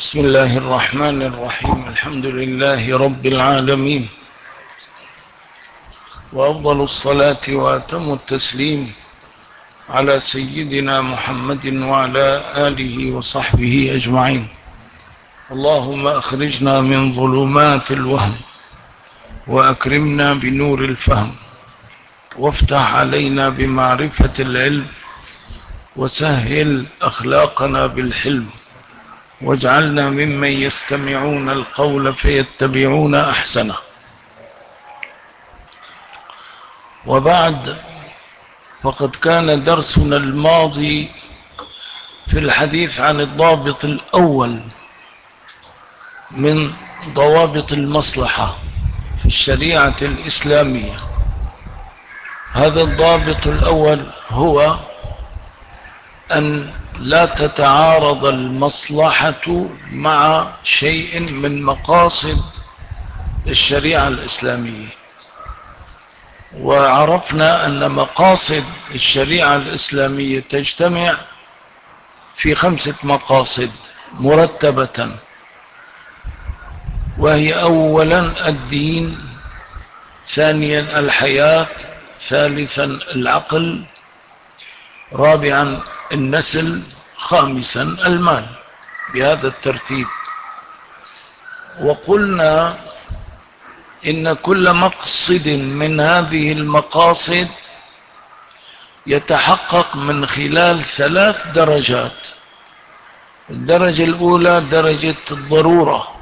بسم الله الرحمن الرحيم. الحمد لله رب العالمين، وأفضل الصلاة وأتم التسليم على سيدنا محمد وعلى آله وصحبه أجمعين. اللهم أخرجنا من ظلمات الوهم وأكرمنا بنور الفهم، وافتح علينا بمعرفة العلم، وسهل أخلاقنا بالحلم، واجعلنا ممن يستمعون القول فيتبعون أحسنه. وبعد، فقد كان درسنا الماضي في الحديث عن الضابط الأول من ضوابط المصلحة في الشريعة الإسلامية. هذا الضابط الأول هو أن لا تتعارض المصلحة مع شيء من مقاصد الشريعة الإسلامية. وعرفنا أن مقاصد الشريعة الإسلامية تجتمع في 5 مقاصد مرتبة، وهي أولا الدين، ثانيا الحياة، ثالثا العقل، رابعا النسل، خامسا المال، بهذا الترتيب. وقلنا إن كل مقصد من هذه المقاصد يتحقق من خلال 3 درجات. الدرجة الأولى درجة الضرورة،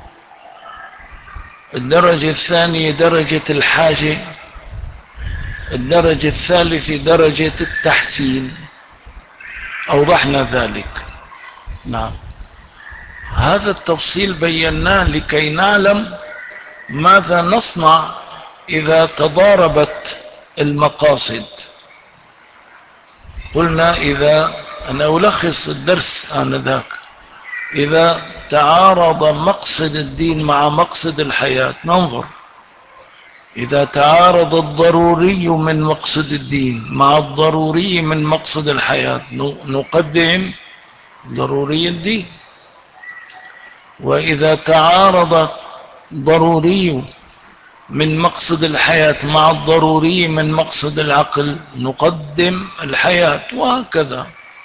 الدرجة الثانية درجة الحاجة، الدرجة الثالثة درجة التحسين. أوضحنا ذلك. نعم، هذا التفصيل بيناه لكي نعلم ماذا نصنع إذا تضاربت المقاصد. قلنا أنا ألخص الدرس آنذاك: إذا تعارض مقصد الدين مع مقصد الحياة ننظر. إذا تعارض الضروري من مقصد الدين مع الضروري من مقصد الحياة نقدم ضروري الدين. وإذا تعارض ضروري من مقصد الحياة مع الضروري من مقصد العقل نقدم الحياة، وهكذا.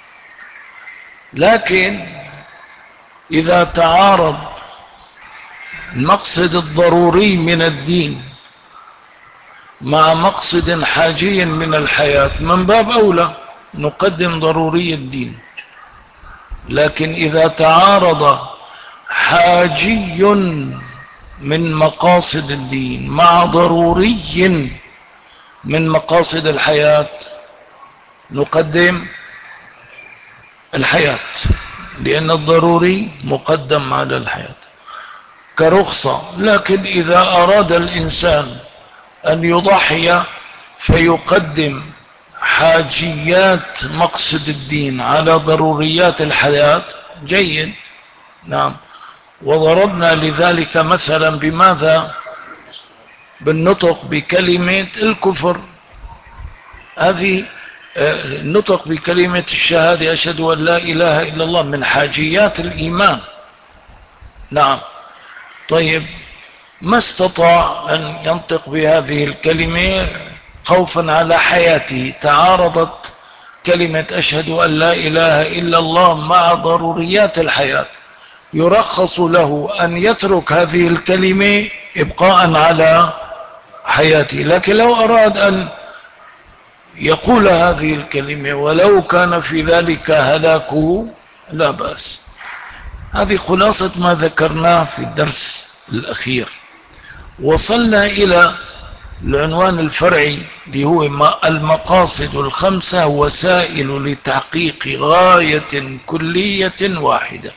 لكن إذا تعارض المقصد الضروري من الدين مع مقصد حاجي من الحياة، من باب أولى نقدم ضروري الدين. لكن إذا تعارض حاجي من مقاصد الدين مع ضروري من مقاصد الحياة نقدم الحياة، لأن الضروري مقدم على الحياة كرخصة. لكن إذا أراد الإنسان أن يضحي فيقدم حاجيات مقصد الدين على ضروريات الحياة، جيد. نعم، وضربنا لذلك مثلا بماذا؟ بالنطق بكلمة الكفر. هذه النطق بكلمة الشهادة أشهد أن لا إله إلا الله من حاجيات الإيمان. نعم، طيب، ما استطاع أن ينطق بهذه الكلمة خوفا على حياته. تعارضت كلمة أشهد أن لا إله إلا الله مع ضروريات الحياة، يرخص له أن يترك هذه الكلمة إبقاء على حياته. لكن لو أراد أن يقول هذه الكلمة ولو كان في ذلك هلاكه لا بأس. هذه خلاصة ما ذكرناه في الدرس الأخير. وصلنا إلى العنوان الفرعي اللي هو المقاصد ال5 وسائل لتحقيق غاية كلية واحدة.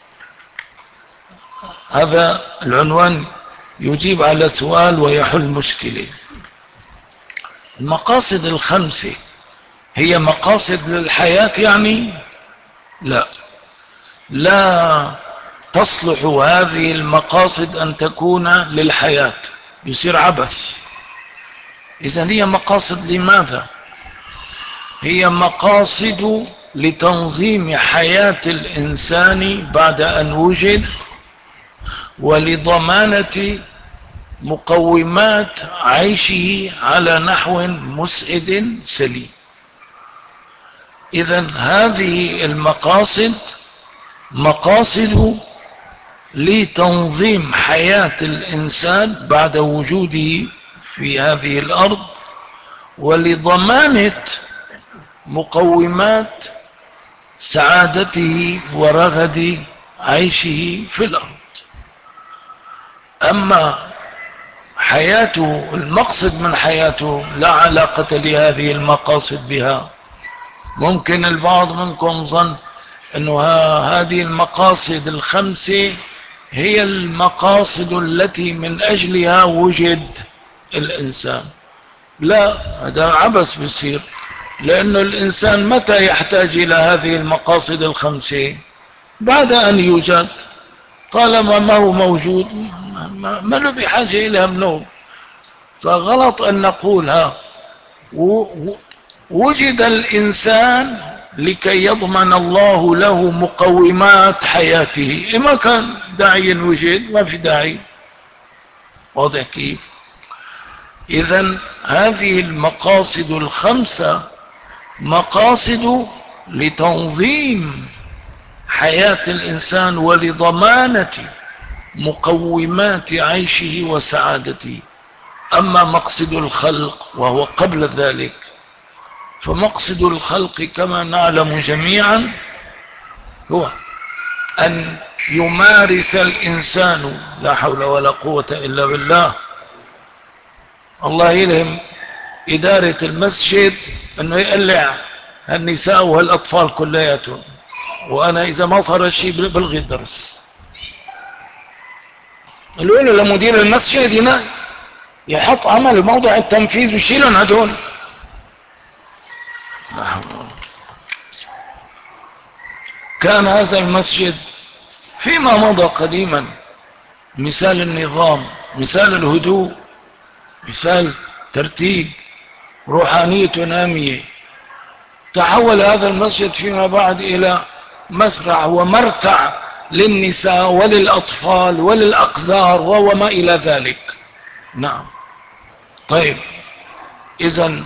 هذا العنوان يجيب على سؤال ويحل مشكلة. المقاصد ال5 هي مقاصد للحياة يعني؟ لا تصلح هذه المقاصد أن تكون للحياة، يصير عبث. إذن هي مقاصد لماذا؟ هي مقاصد لتنظيم حياة الإنسان بعد أن وجد ولضمانة مقومات عيشه على نحو مسعد سليم. إذن هذه المقاصد مقاصد لتنظيم حياة الإنسان بعد وجوده في هذه الأرض، ولضمانة مقومات سعادته ورغد عيشه في الأرض. أما حياته، المقصد من حياته لا علاقة لهذه المقاصد بها. ممكن البعض منكم ظن أنه هذه المقاصد الخمسة هي المقاصد التي من أجلها وجد الإنسان. لا، هذا عبث بيصير، لأن الإنسان متى يحتاج إلى هذه المقاصد الخمسة؟ بعد أن يوجد. طالما ما هو موجود ما له بحاجة إليها منه. فغلط أن نقول وجد الإنسان لكي يضمن الله له مقومات حياته. ما كان داعي وجد، ما في داعي. واضح كيف؟ إذن هذه المقاصد الخمسة مقاصد لتنظيم حياة الإنسان ولضمانة مقومات عيشه وسعادته. أما مقصد الخلق وهو قبل ذلك، فمقصد الخلق كما نعلم جميعا هو أن يمارس الإنسان، لا حول ولا قوة إلا بالله، الله يلهم إدارة المسجد أنه يقلع النساء والأطفال كلياتهم، وأنا إذا ما صار الشيء بلغي الدرس. الأولى لمدير المسجد هنا يحط عمل موضع التنفيذ ويشيلهم هدول. كان هذا المسجد فيما مضى قديما مثال النظام، مثال الهدوء، مثال ترتيب، روحانية نامية. تحول هذا المسجد فيما بعد إلى مسرع ومرتع للنساء وللأطفال وللأقذار وما إلى ذلك. نعم. طيب، إذن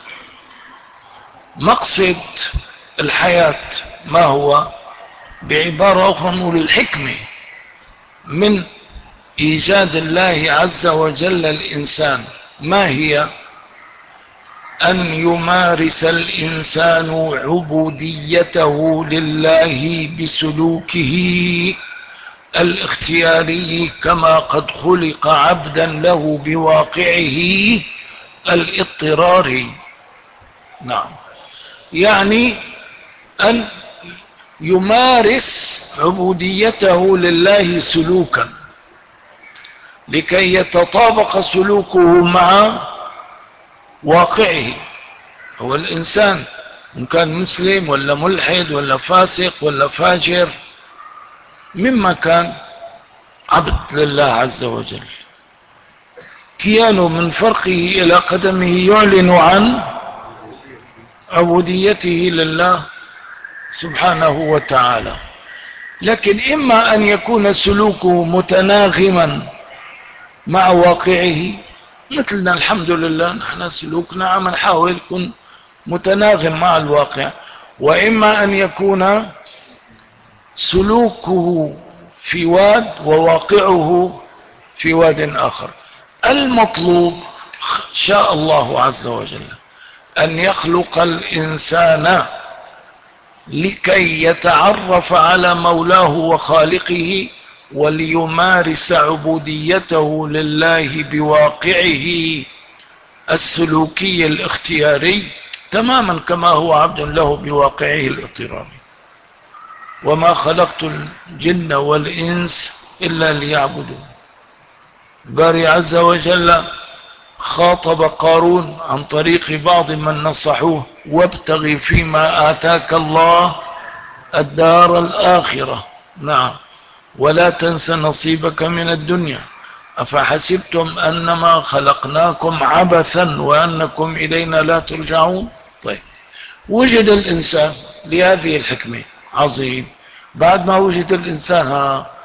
مقصد الحياة ما هو؟ بعبارة أخرى نقول الحكمة من إيجاد الله عز وجل الإنسان ما هي؟ أن يمارس الإنسان عبوديته لله بسلوكه الاختياري كما قد خلق عبدا له بواقعه الاضطراري. نعم، يعني أن يمارس عبوديته لله سلوكا لكي يتطابق سلوكه مع واقعه. هو الإنسان إن كان مسلم ولا ملحد ولا فاسق ولا فاجر، مما كان عبد لله عز وجل، كيانه من فرقه إلى قدمه يعلن عن عبوديته لله سبحانه وتعالى. لكن إما أن يكون سلوكه متناغما مع واقعه، مثلنا الحمد لله نحن سلوكنا عم نحاول يكون متناغم مع الواقع، وإما أن يكون سلوكه في واد وواقعه في واد آخر. المطلوب شاء الله عز وجل أن يخلق الإنسان لكي يتعرف على مولاه وخالقه وليمارس عبوديته لله بواقعه السلوكي الاختياري تماما كما هو عبد له بواقعه الاضطراري. وما خلقت الجن والإنس إلا ليعبدون. باري عز وجل خاطب قارون عن طريق بعض من نصحوه: وابتغي فيما آتاك الله الدار الآخرة. نعم، ولا تنس نصيبك من الدنيا، أفحسبتم أنما خلقناكم عبثا وأنكم إلينا لا ترجعون. طيب، وجد الإنسان لهذه الحكمة. عظيم. بعد ما وجد الإنسان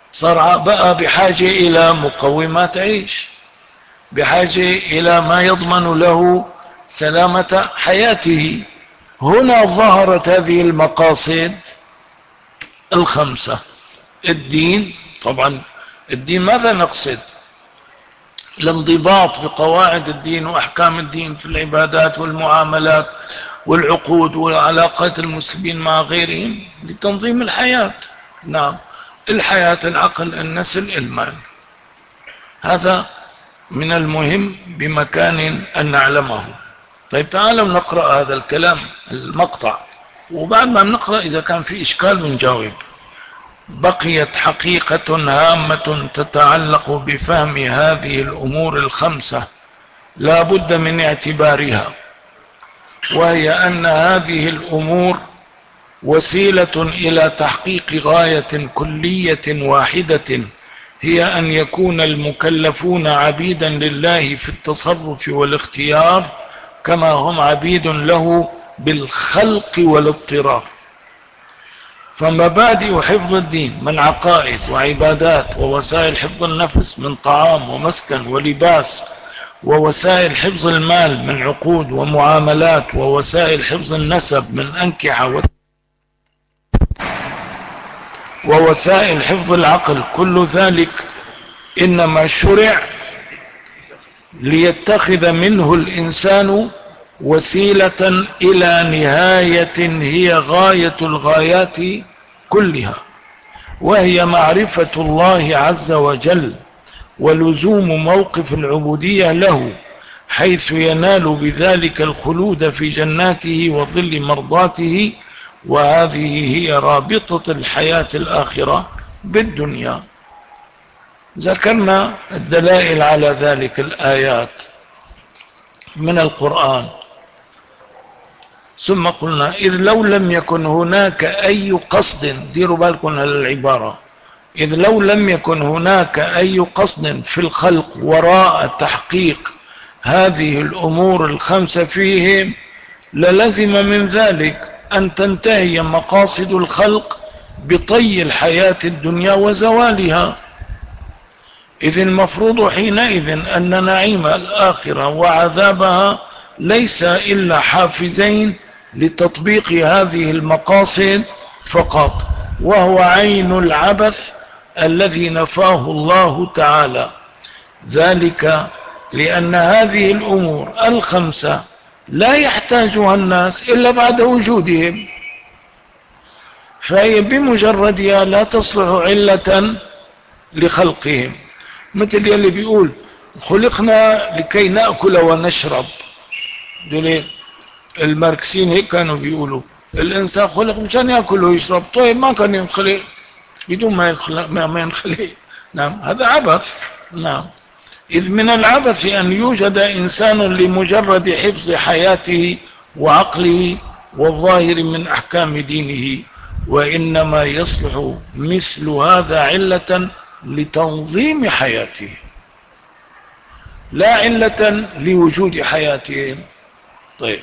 صار بقى بحاجة إلى مقومات عيش، بحاجة إلى ما يضمن له سلامة حياته. هنا ظهرت هذه المقاصد الخمسة. الدين، طبعا الدين ماذا نقصد؟ الانضباط بقواعد الدين وأحكام الدين في العبادات والمعاملات والعقود وعلاقات المسلمين مع غيرهم لتنظيم الحياة. نعم، الحياة، العقل، النسل، المال. هذا من المهم بمكان أن نعلمه. طيب تعالوا نقرأ هذا الكلام المقطع، وبعد ما نقرأ إذا كان في إشكال بنجاوب. بقيت حقيقة هامة تتعلق بفهم هذه الأمور الخمسة لا بد من اعتبارها، وهي أن هذه الأمور وسيلة إلى تحقيق غاية كلية واحدة، هي أن يكون المكلفون عبيدا لله في التصرف والاختيار كما هم عبيد له بالخلق والاضطرار. فمبادئ حفظ الدين من عقائد وعبادات، ووسائل حفظ النفس من طعام ومسكن ولباس، ووسائل حفظ المال من عقود ومعاملات، ووسائل حفظ النسب من أنكحة، ووسائل حفظ العقل، كل ذلك إنما شرع ليتخذ منه الإنسان وسيلة إلى نهاية هي غاية الغايات كلها، وهي معرفة الله عز وجل ولزوم موقف العبودية له، حيث ينال بذلك الخلود في جناته وظل مرضاته. وهذه هي رابطة الحياة الآخرة بالدنيا. ذكرنا الدلائل على ذلك الآيات من القرآن، ثم قلنا إذ لو لم يكن هناك أي قصد، ديروا بالكم على العبارة، إذ لو لم يكن هناك أي قصد في الخلق وراء تحقيق هذه الأمور الخمسة فيهم، للزم من ذلك أن تنتهي مقاصد الخلق بطي الحياة الدنيا وزوالها، إذ المفروض حينئذ أن نعيم الآخرة وعذابها ليس إلا حافزين لتطبيق هذه المقاصد فقط، وهو عين العبث الذي نفاه الله تعالى. ذلك لأن هذه الأمور الخمسة لا يحتاجها الناس إلا بعد وجودهم، فهي بمجردها لا تصلح علة لخلقهم. مثل يلي بيقول خلقنا لكي نأكل ونشرب، الماركسيين هيك كانوا بيقولوا الإنسان خلق مشان يأكل ويشرب. طيب ما كان ينخلق بدون ما ينخلق؟ نعم، هذا عبث. نعم، إذ من العبث أن يوجد إنسان لمجرد حفظ حياته وعقله والظاهر من أحكام دينه، وإنما يصلح مثل هذا علة لتنظيم حياته لا علة لوجود حياتهم. طيب،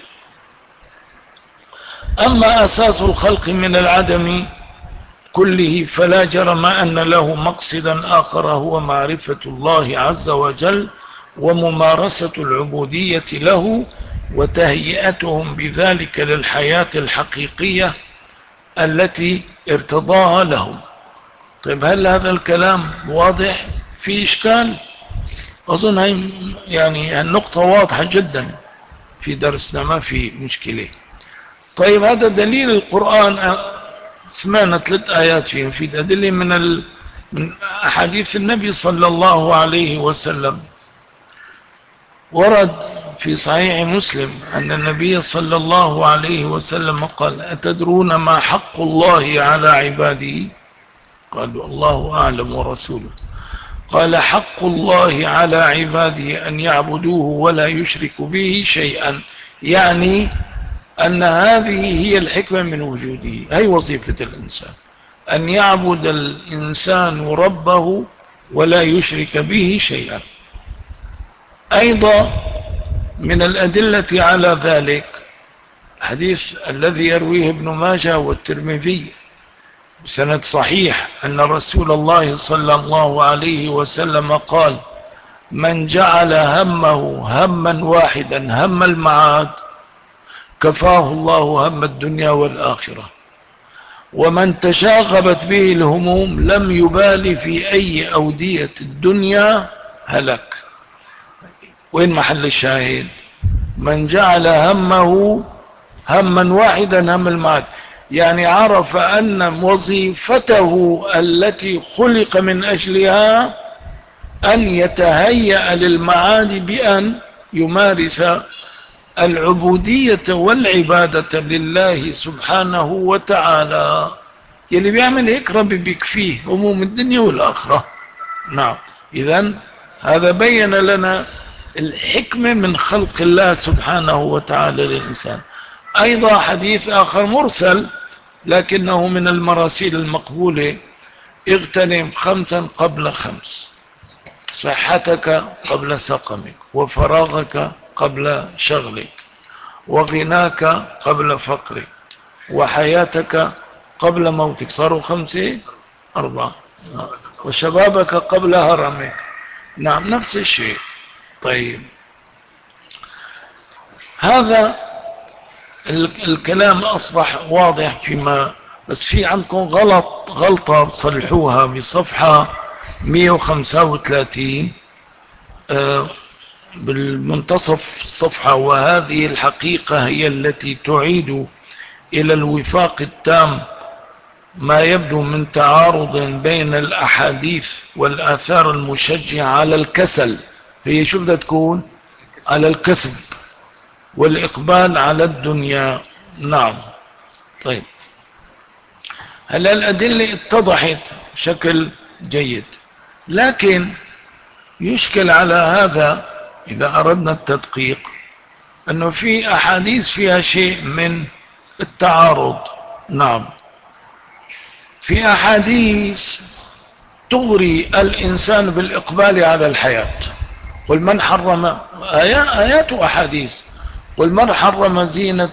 أما أساس الخلق من العدم كله فلا جرم أن له مقصدا آخر، هو معرفة الله عز وجل وممارسة العبودية له وتهيئتهم بذلك للحياة الحقيقية التي ارتضاها لهم. طيب، هل هذا الكلام واضح؟ في إشكال؟ أظن هاي يعني النقطة واضحة جدا في درسنا، ما في مشكلة. طيب، هذا دليل القرآن، سمعنا 3 آيات فيه، في أدلة من أحاديث النبي صلى الله عليه وسلم. ورد في صحيح مسلم أن النبي صلى الله عليه وسلم قال أتدرون ما حق الله على عباده؟ قالوا الله أعلم ورسوله. قال حق الله على عباده أن يعبدوه ولا يشركوا به شيئا، يعني أن هذه هي الحكمة من وجوده، هي وظيفة الإنسان، أن يعبد الإنسان ربه ولا يشرك به شيئا. أيضا من الأدلة على ذلك حديث الذي يرويه ابن ماجه والترمذي بسند صحيح أن رسول الله صلى الله عليه وسلم قال: من جعل همه هما واحدا هم المعاد كفاه الله هم الدنيا والآخرة، ومن تشاغبت به الهموم لم يبال في أي أودية الدنيا هلك. وين محل الشاهد؟ من جعل همه هما واحدا هم المعاد، يعني عرف أن وظيفته التي خلق من أجلها أن يتهيأ للمعاد بأن يمارس العبودية والعبادة لله سبحانه وتعالى. يلي بيعمل هيك ربي بيكفيه هموم الدنيا والآخرة. نعم. إذن هذا بين لنا الحكمة من خلق الله سبحانه وتعالى للإنسان. أيضا حديث آخر مرسل لكنه من المراسيل المقبولة: اغتنم 5 قبل 5: صحتك قبل سقمك، وفراغك قبل شغلك، وغناك قبل فقرك، وحياتك قبل موتك. صاروا 5، 4. وشبابك قبل هرمك. نعم، نفس الشيء. طيب، هذا الكلام أصبح واضح فيما، بس في عندكم غلطة بصلحوها بصفحة 135 بالمنتصف الصفحة: وهذه الحقيقة هي التي تعيد إلى الوفاق التام ما يبدو من تعارض بين الأحاديث والآثار المشجعة على الكسل. هي شو بدها تكون؟ على الكسب والإقبال على الدنيا. نعم. طيب، هلا الأدلة اتضحت بشكل جيد، لكن يشكل على هذا إذا أردنا التدقيق أنه في أحاديث فيها شيء من التعارض. نعم، في أحاديث تغري الإنسان بالإقبال على الحياة. قل من حرم، آيات وأحاديث: قل من حرم زينة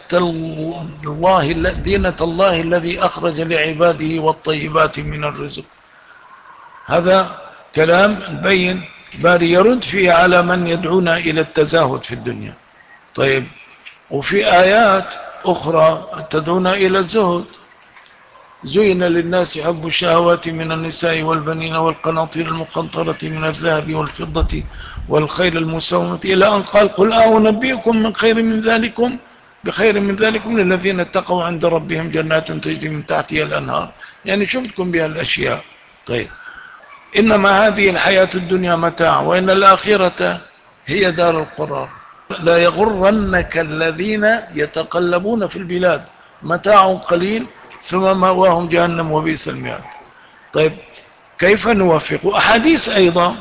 الله الذي أخرج لعباده والطيبات من الرزق. هذا كلام بين باري يرد فيه على من يدعونا إلى التزاهد في الدنيا. طيب، وفي آيات أخرى تدعونا إلى الزهد: زين للناس حب الشهوات من النساء والبنين والقناطير المقنطرة من الذهب والفضة والخيل المسومة، إلى أن قال: قل أنبئكم بخير من ذلكم للذين اتقوا عند ربهم جنات تجري من تحتها الأنهار. يعني شو بدكم بها الأشياء؟ طيب، إنما هذه الحياة الدنيا متاع، وإن الآخرة هي دار القرار. لا يغرنك الذين يتقلبون في البلاد، متاع قليل ثم مأواهم جهنم وبئس المهاد. طيب، كيف نوفق؟ أحاديث أيضا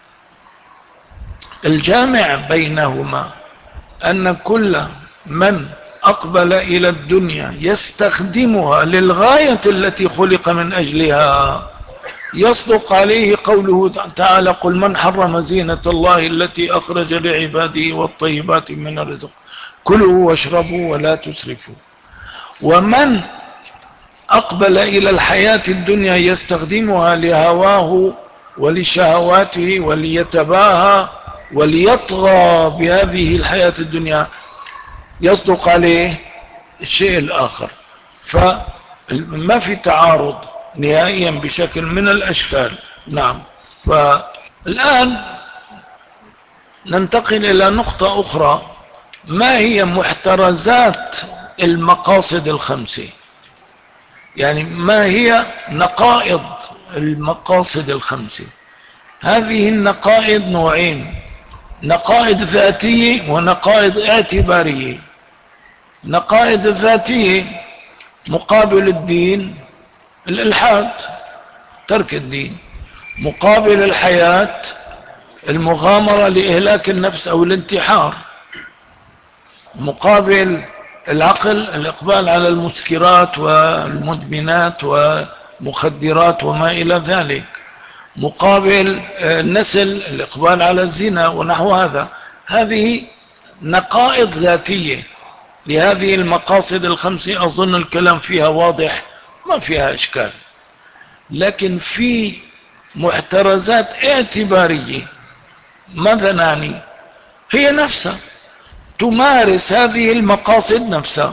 الجامع بينهما أن كل من أقبل إلى الدنيا يستخدمها للغاية التي خلق من أجلها يصدق عليه قوله تعالى: قل من حرم زينة الله التي أخرج لعباده والطيبات من الرزق كلوا واشربوا ولا تسرفوا. ومن أقبل إلى الحياة الدنيا يستخدمها لهواه ولشهواته وليتباهى وليطغى بهذه الحياة الدنيا يصدق عليه الشيء الآخر. فما في تعارض نهائيا بشكل من الأشكال. نعم. فالآن ننتقل إلى نقطة أخرى: ما هي محترزات المقاصد الخمسة؟ يعني ما هي نقائض المقاصد الخمسة؟ هذه النقائض نوعين: نقائض ذاتية ونقائض اعتبارية. نقائض ذاتية مقابل الدين الإلحاد، ترك الدين. مقابل الحياة المغامرة لإهلاك النفس أو الانتحار. مقابل العقل الإقبال على المسكرات والمدمنات ومخدرات وما إلى ذلك. مقابل النسل الإقبال على الزنا ونحو هذا. هذه نقائض ذاتية لهذه المقاصد الخمسة. أظن الكلام فيها واضح، ما فيها إشكال. لكن في محترزات اعتبارية. ماذا نعني؟ هي نفسها تمارس هذه المقاصد نفسها،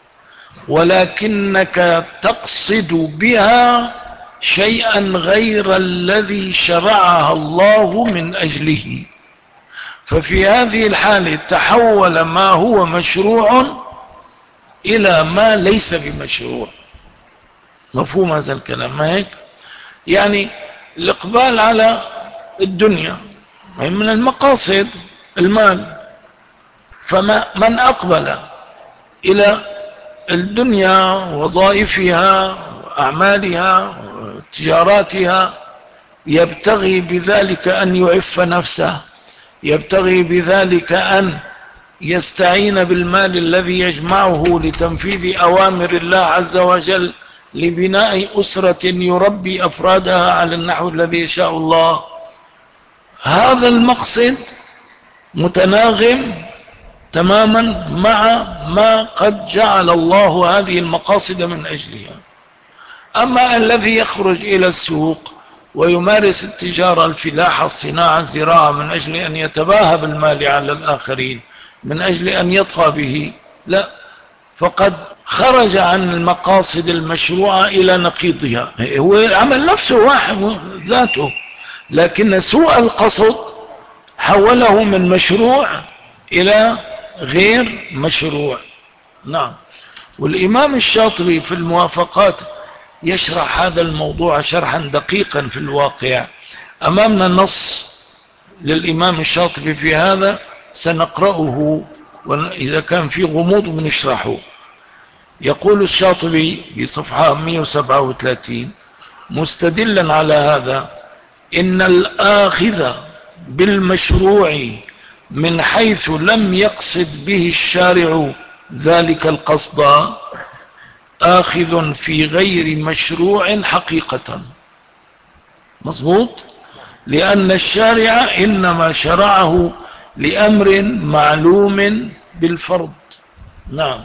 ولكنك تقصد بها شيئا غير الذي شرعها الله من أجله، ففي هذه الحالة تحول ما هو مشروع إلى ما ليس بمشروع. مفهوم هذا الكلام؟ ما هيك؟ يعني الإقبال على الدنيا من المقاصد المال، فمن أقبل إلى الدنيا وظائفها أعمالها تجاراتها يبتغي بذلك أن يعف نفسه، يبتغي بذلك أن يستعين بالمال الذي يجمعه لتنفيذ أوامر الله عز وجل، لبناء أسرة يربي أفرادها على النحو الذي يشاء الله. هذا المقصد متناغم تماما مع ما قد جعل الله هذه المقاصد من أجلها. أما الذي يخرج إلى السوق ويمارس التجارة، الفلاحة، الصناعة، الزراعة، من أجل أن يتباهى بالمال على الآخرين، من أجل أن يطغى به، لا، فقد خرج عن المقاصد المشروعة إلى نقيضها. هو عمل نفسه واحد ذاته، لكن سوء القصد حوله من مشروع إلى غير مشروع. نعم. والإمام الشاطبي في الموافقات يشرح هذا الموضوع شرحا دقيقا في الواقع. أمامنا نص للإمام الشاطبي في هذا سنقرأه، وإذا كان في غموض بنشرحه. يقول الشاطبي في صفحة 137 مستدلا على هذا: إن الآخذ بالمشروع من حيث لم يقصد به الشارع ذلك القصد آخذ في غير مشروع حقيقة. مظبوط؟ لأن الشارع إنما شرعه لأمر معلوم بالفرض. نعم.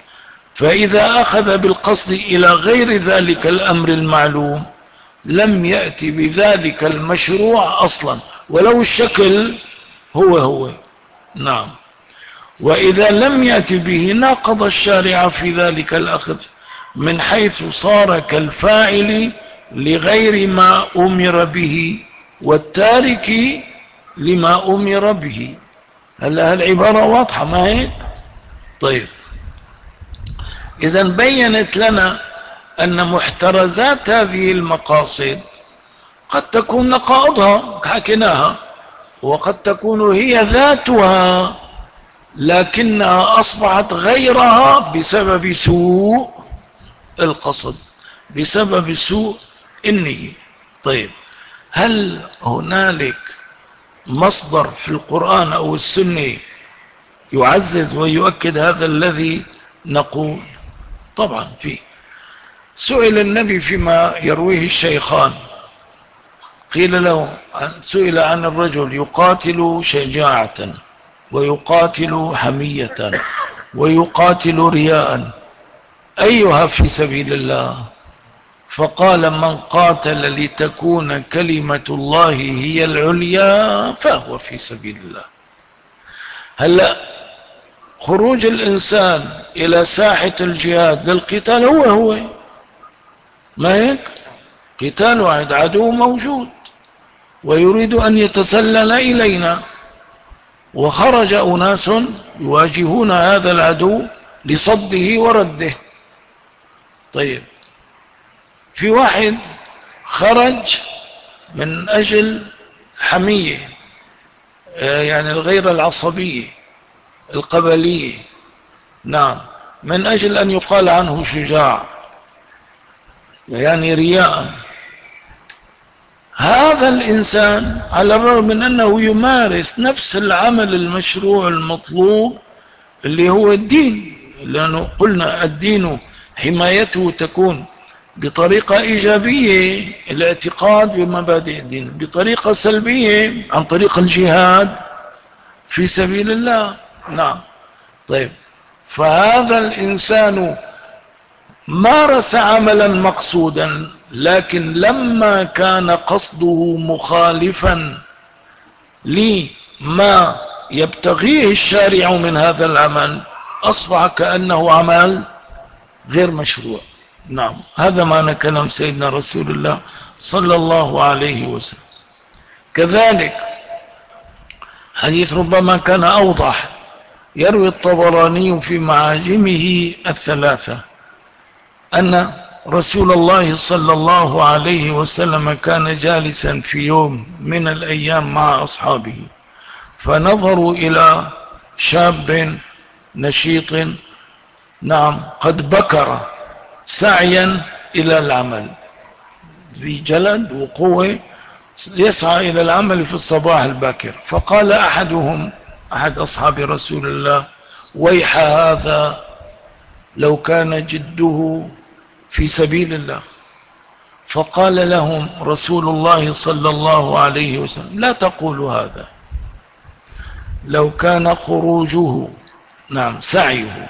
فإذا أخذ بالقصد إلى غير ذلك الأمر المعلوم لم يأتي بذلك المشروع أصلا، ولو الشكل هو. نعم. وإذا لم يأتي به ناقض الشارع في ذلك الأخذ، من حيث صار كالفاعل لغير ما أمر به والتارك لما أمر به. هلا العبارة واضحة ما هيك؟ طيب، إذا بينت لنا أن محترزات هذه المقاصد قد تكون نقائضها حكيناها، وقد تكون هي ذاتها لكنها أصبحت غيرها بسبب سوء القصد، بسبب سوء النية. طيب، هل هنالك مصدر في القرآن أو السنة يعزز ويؤكد هذا الذي نقول؟ طبعا فيه. سئل النبي فيما يرويه الشيخان، قيل له، سئل عن الرجل يقاتل شجاعة ويقاتل حمية ويقاتل رياء، أيها في سبيل الله؟ فقال: من قاتل لتكون كلمة الله هي العليا فهو في سبيل الله. هلأ خروج الإنسان إلى ساحة الجهاد للقتال هو ما هيك؟ قتال واحد، عدو موجود ويريد أن يتسلل إلينا، وخرج أناس يواجهون هذا العدو لصده ورده. طيب، في واحد خرج من أجل حمية، يعني الغيرة العصبية القبلية، نعم، من أجل أن يقال عنه شجاع، يعني رياء. هذا الإنسان على الرغم من أنه يمارس نفس العمل المشروع المطلوب اللي هو الدين، لأنه قلنا الدين حمايته تكون بطريقة إيجابية، الاعتقاد بمبادئ الدين، بطريقة سلبية عن طريق الجهاد في سبيل الله. نعم. طيب، فهذا الإنسان مارس عملا مقصودا لكن لما كان قصده مخالفا لما يبتغيه الشارع من هذا العمل أصبح كأنه عمل غير مشروع. نعم، هذا معنى كلام سيدنا رسول الله صلى الله عليه وسلم. كذلك حديث ربما كان أوضح، يروي الطبراني في معاجمه الثلاثة أن رسول الله صلى الله عليه وسلم كان جالسا في يوم من الأيام مع أصحابه، فنظروا إلى شاب نشيط، نعم، قد بكر سعيا إلى العمل، ذي جلد وقوة يسعى إلى العمل في الصباح الباكر. فقال أحدهم، أحد أصحاب رسول الله: ويح هذا لو كان جده في سبيل الله. فقال لهم رسول الله صلى الله عليه وسلم: لا تقولوا هذا، لو كان خروجه، نعم، سعيه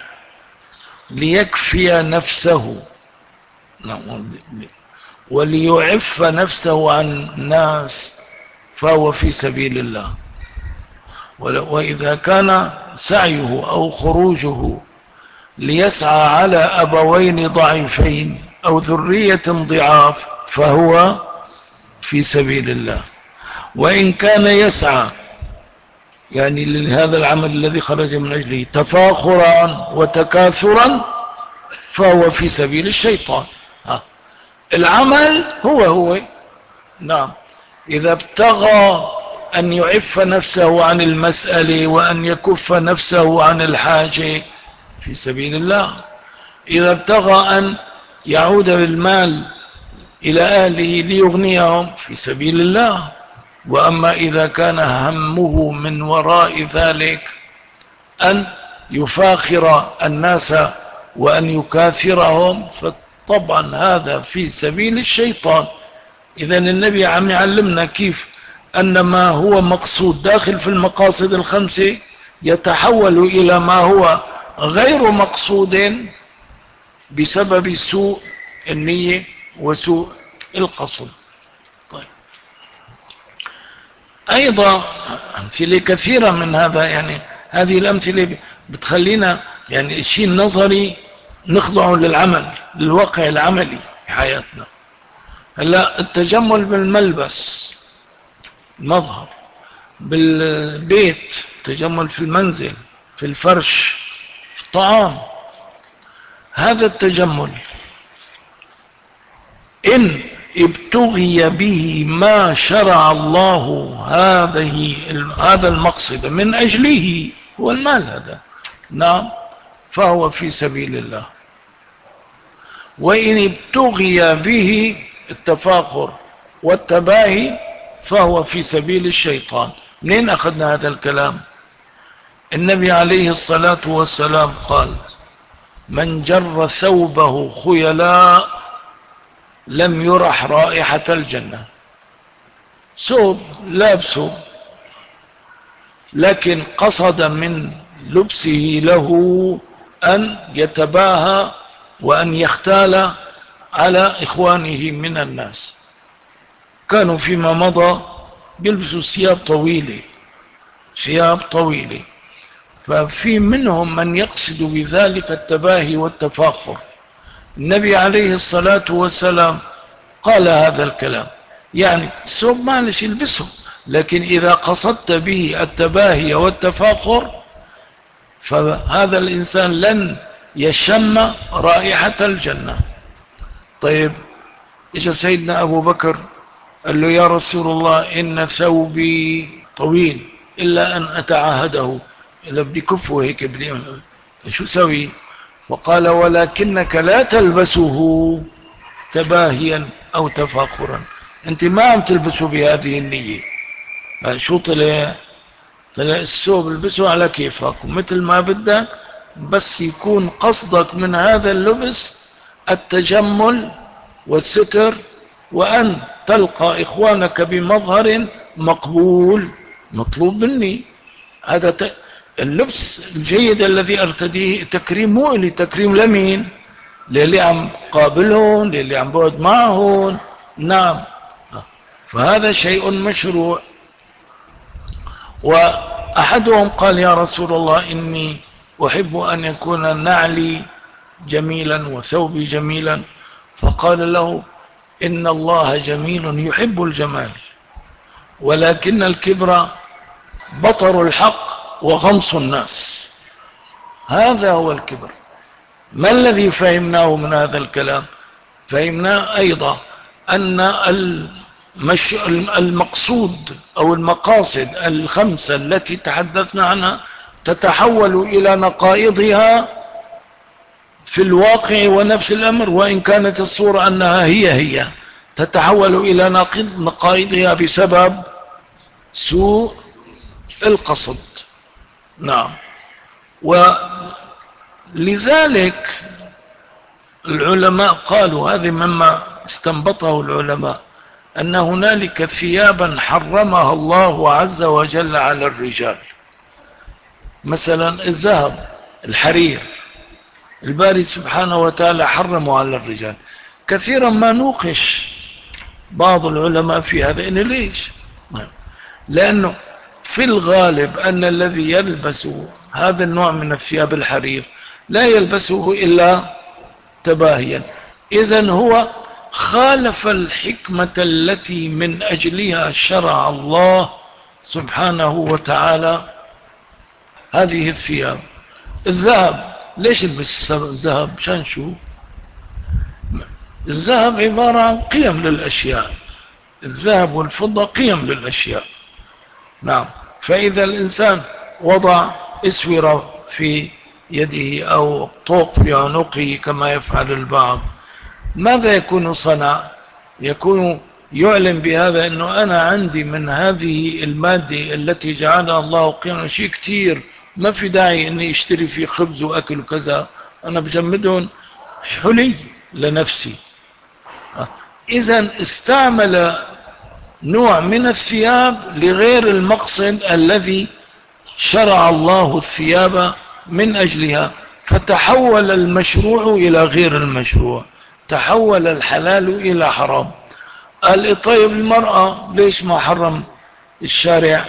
ليكفي نفسه، نعم، وليعف نفسه عن الناس فهو في سبيل الله. وإذا كان سعيه أو خروجه ليسعى على أبوين ضعيفين أو ذرية ضعاف فهو في سبيل الله. وإن كان يسعى يعني لهذا العمل الذي خرج من أجله تفاخرا وتكاثرا فهو في سبيل الشيطان. العمل هو نعم، إذا ابتغى أن يعف نفسه عن المسألة وأن يكف نفسه عن الحاجة في سبيل الله. إذا ابتغى أن يعود بالمال إلى أهله ليغنيهم في سبيل الله. وأما إذا كان همه من وراء ذلك أن يفاخر الناس وأن يكاثرهم فطبعا هذا في سبيل الشيطان. إذن النبي عم يعلمنا كيف أن ما هو مقصود داخل في المقاصد الخمسة يتحول إلى ما هو غير مقصود بسبب سوء النية وسوء القصد. طيب، أيضا أمثلة كثيرة من هذا، يعني هذه الأمثلة بتخلينا يعني الشيء النظري نخضعه للعمل، للواقع العملي في حياتنا. هلا التجمل بالملبس، المظهر، بالبيت، التجمل في المنزل، في الفرش، في الطعام، هذا التجمل إن ابتغي به ما شرع الله هذا المقصد من أجله، هو المال هذا، نعم، فهو في سبيل الله. وإن ابتغي به التفاخر والتباهي فهو في سبيل الشيطان. منين أخذنا هذا الكلام؟ النبي عليه الصلاة والسلام قال: من جر ثوبه خيلاء لم يرح رائحة الجنة. ثوب لابسه لكن قصد من لبسه له أن يتباهى وأن يختال على إخوانه من الناس. كانوا فيما مضى بيلبسوا ثياب طويلة، ففي منهم من يقصد بذلك التباهي والتفاخر. النبي عليه الصلاة والسلام قال هذا الكلام، يعني الثوب معلش يلبسه، لكن إذا قصدت به التباهي والتفاخر فهذا الإنسان لن يشم رائحة الجنة. طيب، إجا سيدنا أبو بكر قال له: يا رسول الله، إن ثوبي طويل إلا أن أتعاهده، إلا بدي كفه هيك بدي شو سوي؟ وقال: ولكنك لا تلبسه تباهيا أو تفاخرا، أنت ما عم تلبسه بهذه النية. شو طلع الثوب البسه على كيفك ومثل ما بدك، بس يكون قصدك من هذا اللبس التجمل والستر، وأن تلقى إخوانك بمظهر مقبول مطلوب مني. اللبس الجيد الذي أرتديه تكريم، مو لي تكريم، لمين؟ للي عم قابلهم، للي عم بقعد معهم. نعم، فهذا شيء مشروع. وأحدهم قال يا رسول الله إني أحب أن يكون نعلي جميلا وثوبي جميلا، فقال له إن الله جميل يحب الجمال، ولكن الكبر بطر الحق وغمص الناس. هذا هو الكبر. ما الذي فهمناه من هذا الكلام؟ فهمنا أيضا أن المقصود أو المقاصد الخمسة التي تحدثنا عنها تتحول إلى نقائضها في الواقع ونفس الأمر، وإن كانت الصورة أنها هي تتحول إلى نقائضها بسبب سوء القصد. نعم. ولذلك العلماء قالوا، هذه مما استنبطه العلماء، أن هنالك ثيابا حرمها الله عز وجل على الرجال، مثلا الذهب، الحرير، الباري سبحانه وتعالى حرمه على الرجال. كثيرا ما نوقش بعض العلماء في هذا، إن ليش؟ لأنه في الغالب أن الذي يلبس هذا النوع من الثياب الحرير لا يلبسه إلا تباهيا. إذن هو خالف الحكمة التي من أجلها شرع الله سبحانه وتعالى هذه الثياب. الذهب، ليش يلبس الذهب؟ شان شو؟ الذهب عبارة عن قيم للأشياء، الذهب والفضة قيم للأشياء. نعم. فإذا الإنسان وضع اسورة في يده أو طوق في عنقه كما يفعل البعض، ماذا يكون صنع؟ يكون يعلم بهذا أنه أنا عندي من هذه المادة التي جعلها الله قيمة شيء كتير، ما في داعي أني اشتري فيه خبز وأكل وكذا، أنا بجمدهم حلي لنفسي. إذن استعمل نوع من الثياب لغير المقصد الذي شرع الله الثياب من أجلها، فتحول المشروع إلى غير المشروع، تحول الحلال إلى حرام. قال طيب المرأة ليش ما حرم الشارع؟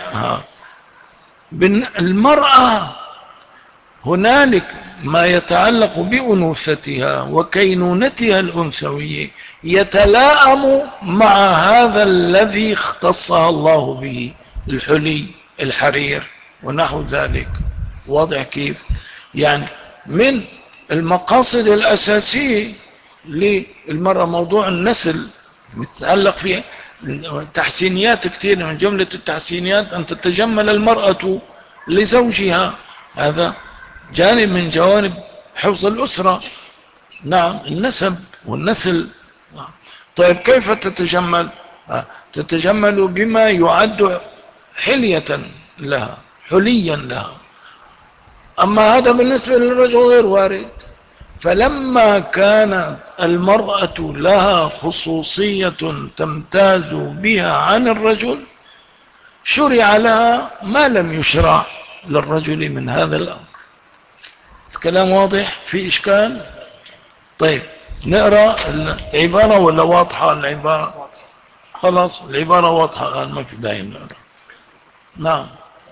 المرأة هنالك ما يتعلق بأنوثتها وكينونتها الأنثوية يتلائم مع هذا الذي اختصها الله به، الحلي، الحرير ونحو ذلك. واضح كيف؟ يعني من المقاصد الأساسية للمرأة موضوع النسل متعلق فيه تحسينيات كثير. من جملة التحسينيات أن تتجمل المرأة لزوجها، هذا جانب من جوانب حفظ الأسرة. نعم، النسب والنسل. طيب كيف تتجمل؟ تتجمل بما يعد حلية لها، حليا لها. أما هذا بالنسبة للرجل غير وارد. فلما كانت المرأة لها خصوصية تمتاز بها عن الرجل، شرع لها ما لم يشرع للرجل من هذا الأمر. الكلام واضح؟ في إشكال؟ طيب نقرأ العبارة ولا واضحة العبارة؟ خلاص العبارة واضحة الآن، ما في داعي نقرأ. نعم.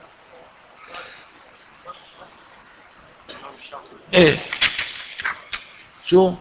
ايه شو؟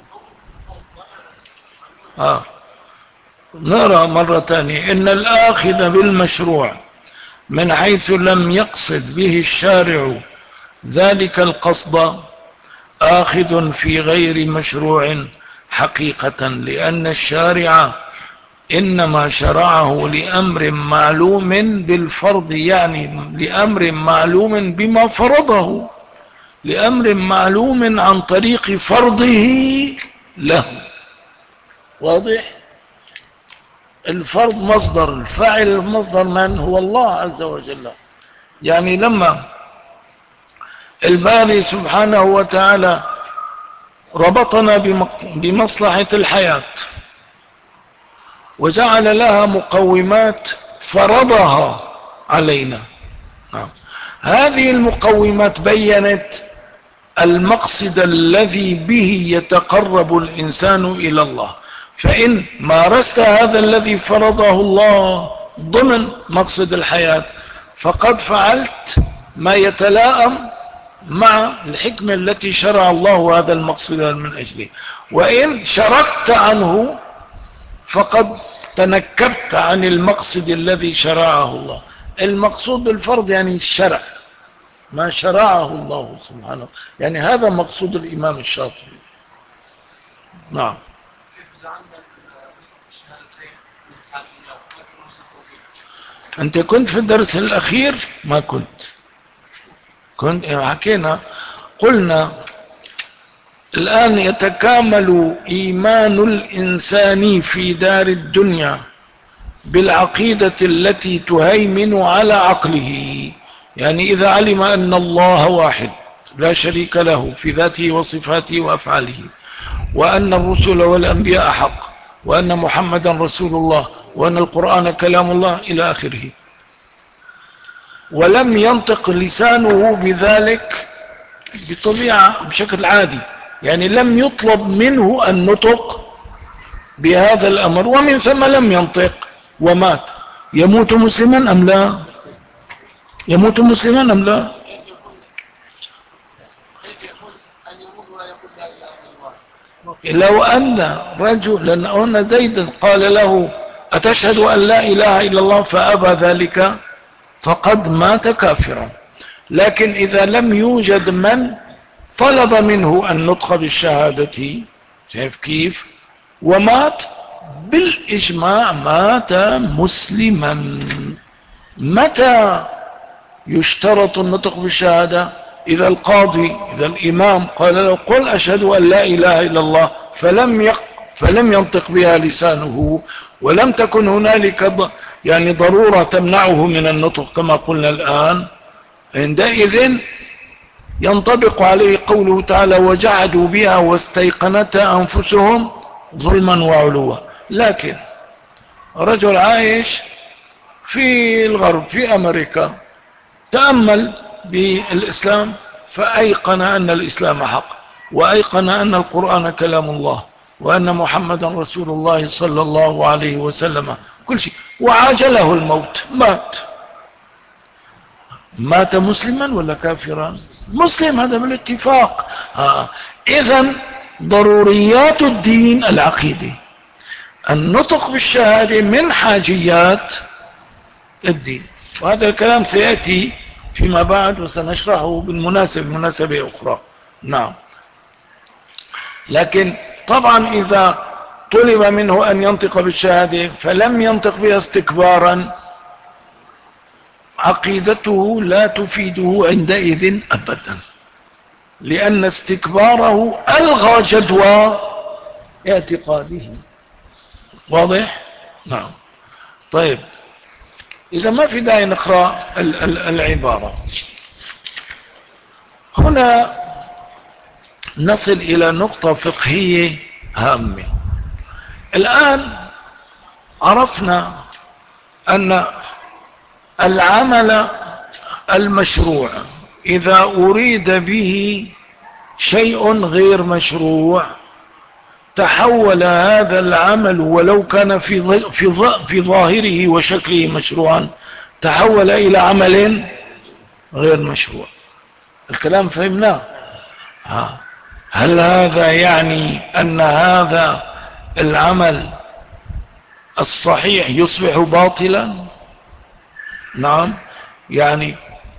نرى مرة تانية إن الآخذ بالمشروع من حيث لم يقصد به الشارع ذلك القصد آخذ في غير مشروع حقيقة، لأن الشارع إنما شرعه لأمر معلوم بالفرض، يعني لأمر معلوم بما فرضه، لأمر معلوم عن طريق فرضه له. واضح؟ الفرض مصدر، الفاعل المصدر من هو؟ الله عز وجل. يعني لما الباري سبحانه وتعالى ربطنا بمصلحة الحياة وجعل لها مقومات فرضها علينا، هذه المقومات بيّنت المقصد الذي به يتقرب الإنسان إلى الله. فإن مارست هذا الذي فرضه الله ضمن مقصد الحياة فقد فعلت ما يتلائم مع الحكمة التي شرع الله هذا المقصد من أجله. وإن شردت عنه فقد تنكبت عن المقصد الذي شرعه الله. المقصود بالفرض يعني الشرع، ما شرعه الله سبحانه، يعني هذا مقصود الإمام الشاطبي. نعم. أنت كنت في الدرس الأخير؟ ما كنت حكينا قلنا الآن يتكامل إيمان الإنسان في دار الدنيا بالعقيدة التي تهيمن على عقله. يعني إذا علم أن الله واحد لا شريك له في ذاته وصفاته وأفعاله، وأن الرسل والأنبياء حق، وأن محمدا رسول الله، وأن القرآن كلام الله إلى آخره، ولم ينطق لسانه بذلك بطبيعة بشكل عادي، يعني لم يطلب منه النطق بهذا الأمر، ومن ثم لم ينطق ومات، يموت مسلما أم لا؟ يموت مسلما أم لا؟ لو أن رجلا أو أن زيدا قال له أتشهد أن لا إله إلا الله فأبى ذلك فقد مات كافرا. لكن إذا لم يوجد من طلب منه النطق بالشهادة، شايف كيف؟ ومات بالإجماع مات مسلما. متى يشترط النطق بالشهادة؟ إذا القاضي إذا الإمام قال له قل أشهد أن لا إله إلا الله فلم ينطق بها لسانه، ولم تكن هنالك يعني ضرورة تمنعه من النطق كما قلنا الآن، عندئذ ينطبق عليه قوله تعالى وجحدوا بها واستيقنتها أنفسهم ظلما وعلوا. لكن رجل عايش في الغرب في أمريكا تأمل بالإسلام فأيقن أن الإسلام حق، وأيقن أن القرآن كلام الله، وأن محمدا رسول الله صلى الله عليه وسلم، كل شيء، وعاجله الموت، مات مسلما ولا كافرا؟ مسلم، هذا بالاتفاق. إذن ضروريات الدين العقيدي، النطق بالشهادة من حاجيات الدين، وهذا الكلام سيأتي فيما بعد وسنشرحه بالمناسبة أخرى. نعم. لكن طبعا إذا طلب منه أن ينطق بالشهادة فلم ينطق بها استكبارا، عقيدته لا تفيده عندئذ أبدا، لأن استكباره ألغى جدوى اعتقاده. واضح؟ نعم. طيب، إذا ما في داعي نقرأ العبارة. هنا نصل إلى نقطة فقهية هامة. الآن عرفنا أن العمل المشروع إذا أريد به شيء غير مشروع تحول هذا العمل ولو كان في ظاهره وشكله مشروعا تحول إلى عمل غير مشروع. الكلام فهمناه؟ هل هذا يعني أن هذا العمل الصحيح يصبح باطلا؟ نعم، يعني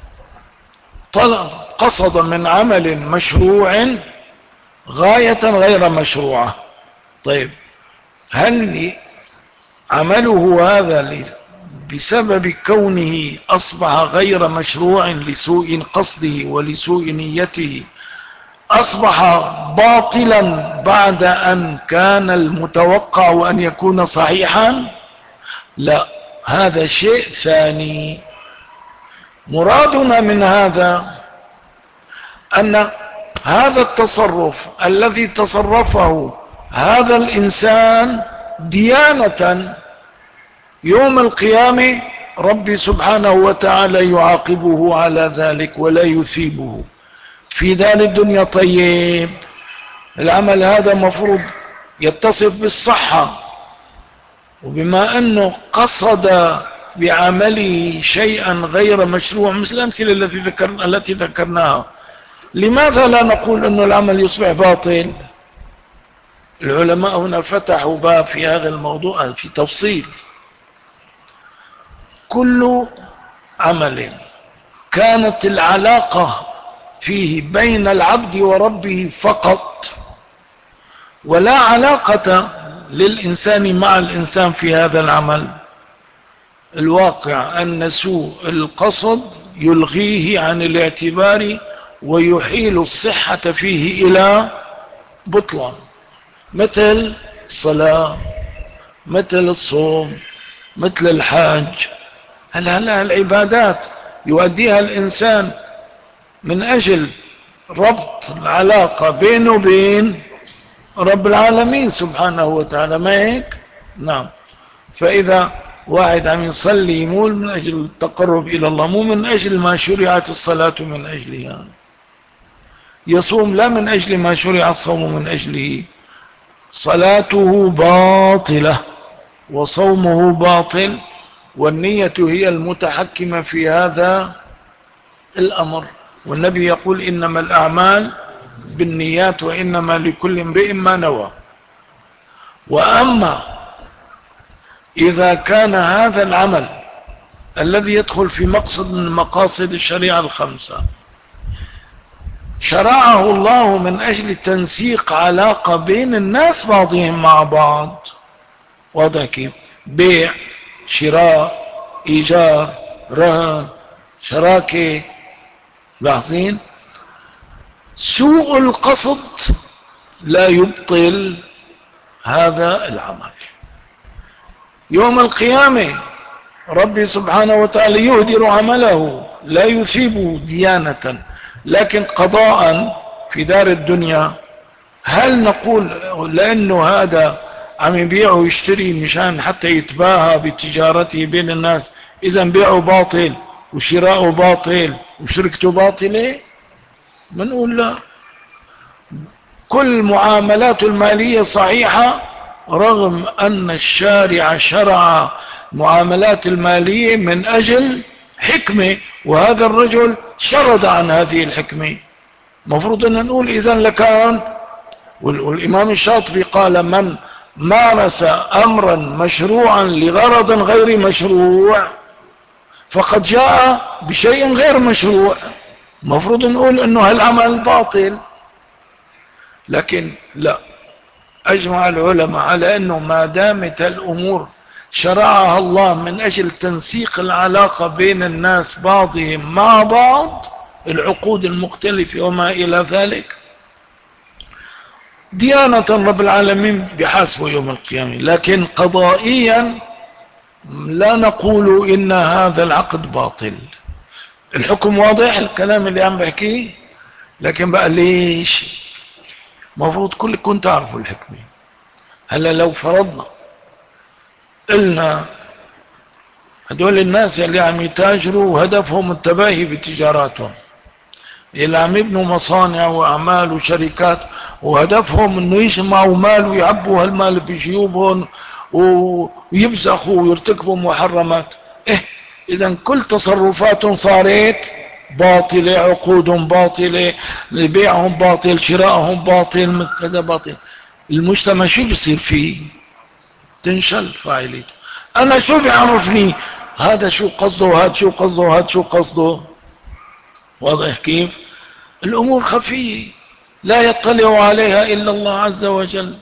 قصد من عمل مشروع غاية غير مشروعة. طيب، هل عمله هذا بسبب كونه أصبح غير مشروع لسوء قصده ولسوء نيته أصبح باطلا بعد أن كان المتوقع أن يكون صحيحا؟ لا، هذا شيء ثاني. مرادنا من هذا أن هذا التصرف الذي تصرفه هذا الإنسان ديانة يوم القيامة ربي سبحانه وتعالى يعاقبه على ذلك ولا يثيبه. في دار الدنيا طيب، العمل هذا مفروض يتصف بالصحة، وبما أنه قصد بعمله شيئا غير مشروع مثل الأمثلة التي ذكرناها، لماذا لا نقول أن العمل يصبح باطل؟ العلماء هنا فتحوا باب في هذا الموضوع في تفصيل. كل عمل كانت العلاقة فيه بين العبد وربه فقط، ولا علاقة للإنسان مع الإنسان في هذا العمل، الواقع أن سوء القصد يلغيه عن الاعتبار ويحيل الصحة فيه إلى بطلان، مثل الصلاة، مثل الصوم، مثل الحج. هل العبادات يؤديها الإنسان من أجل ربط العلاقة بينه وبين رب العالمين سبحانه وتعالى، ما هيك؟ نعم. فإذا واحد عم يصلي مو من أجل التقرب إلى الله، مو من أجل ما شرعت الصلاة من أجلها، يصوم لا من أجل ما شرع الصوم من أجله، صلاته باطلة وصومه باطل، والنية هي المتحكمة في هذا الأمر. والنبي يقول إنما الأعمال بالنيات وإنما لكل امرئ ما نوى. وأما إذا كان هذا العمل الذي يدخل في مقصد من مقاصد الشريعة الخمسة شرعه الله من أجل تنسيق علاقة بين الناس بعضهم مع بعض، واضح كيف؟ بيع، شراء، إيجار، رهن، شراكة، لاحظين؟ سوء القصد لا يبطل هذا العمل. يوم القيامة ربي سبحانه وتعالى يهدر عمله، لا يثيبه ديانة لكن قضاء في دار الدنيا. هل نقول لأنه هذا عم يبيع ويشتري مشان حتى يتباهى بتجارته بين الناس إذا بيعه باطل وشراءه باطل وشركته باطلة؟ بنقول لا، كل معاملات المالية صحيحة رغم أن الشارع شرع معاملات المالية من أجل حكمة، وهذا الرجل شرد عن هذه الحكمة. مفروض أن نقول إذن لكان. والإمام الشاطبي قال من مارس أمرا مشروعا لغرض غير مشروع فقد جاء بشيء غير مشروع. مفروض نقول أنه هالعمل باطل، لكن لا، أجمع العلماء على أنه ما دامت الأمور شرعها الله من أجل تنسيق العلاقة بين الناس بعضهم مع بعض، العقود المختلفة وما إلى ذلك، ديانة رب العالمين بحاسبه يوم القيامة. لكن قضائيا لا نقول إن هذا العقد باطل. الحكم واضح، الكلام اللي عم بحكيه. لكن بقى ليش؟ مفروض كلكم تعرفوا الحكمة. هلا لو فرضنا قلنا هدول الناس اللي عم يتاجروا وهدفهم التباهي بتجاراتهم، اللي عم يبنوا مصانع وأعمال وشركات وهدفهم انه يجمعوا مال ويعبوا هالمال بجيوبهم ويبزخوا ويرتكبوا محرمات، اذا كل تصرفاتهم صارت باطلة، عقودهم باطلة، بيعهم باطل، شراءهم باطل، كذا باطل. المجتمع شو بيصير فيه؟ تنشل فاعليته. انا شو بيعرفني هذا شو قصده وهذا شو قصده وهذا شو قصده؟ واضح كيف؟ الامور خفية لا يطلع عليها الا الله عز وجل.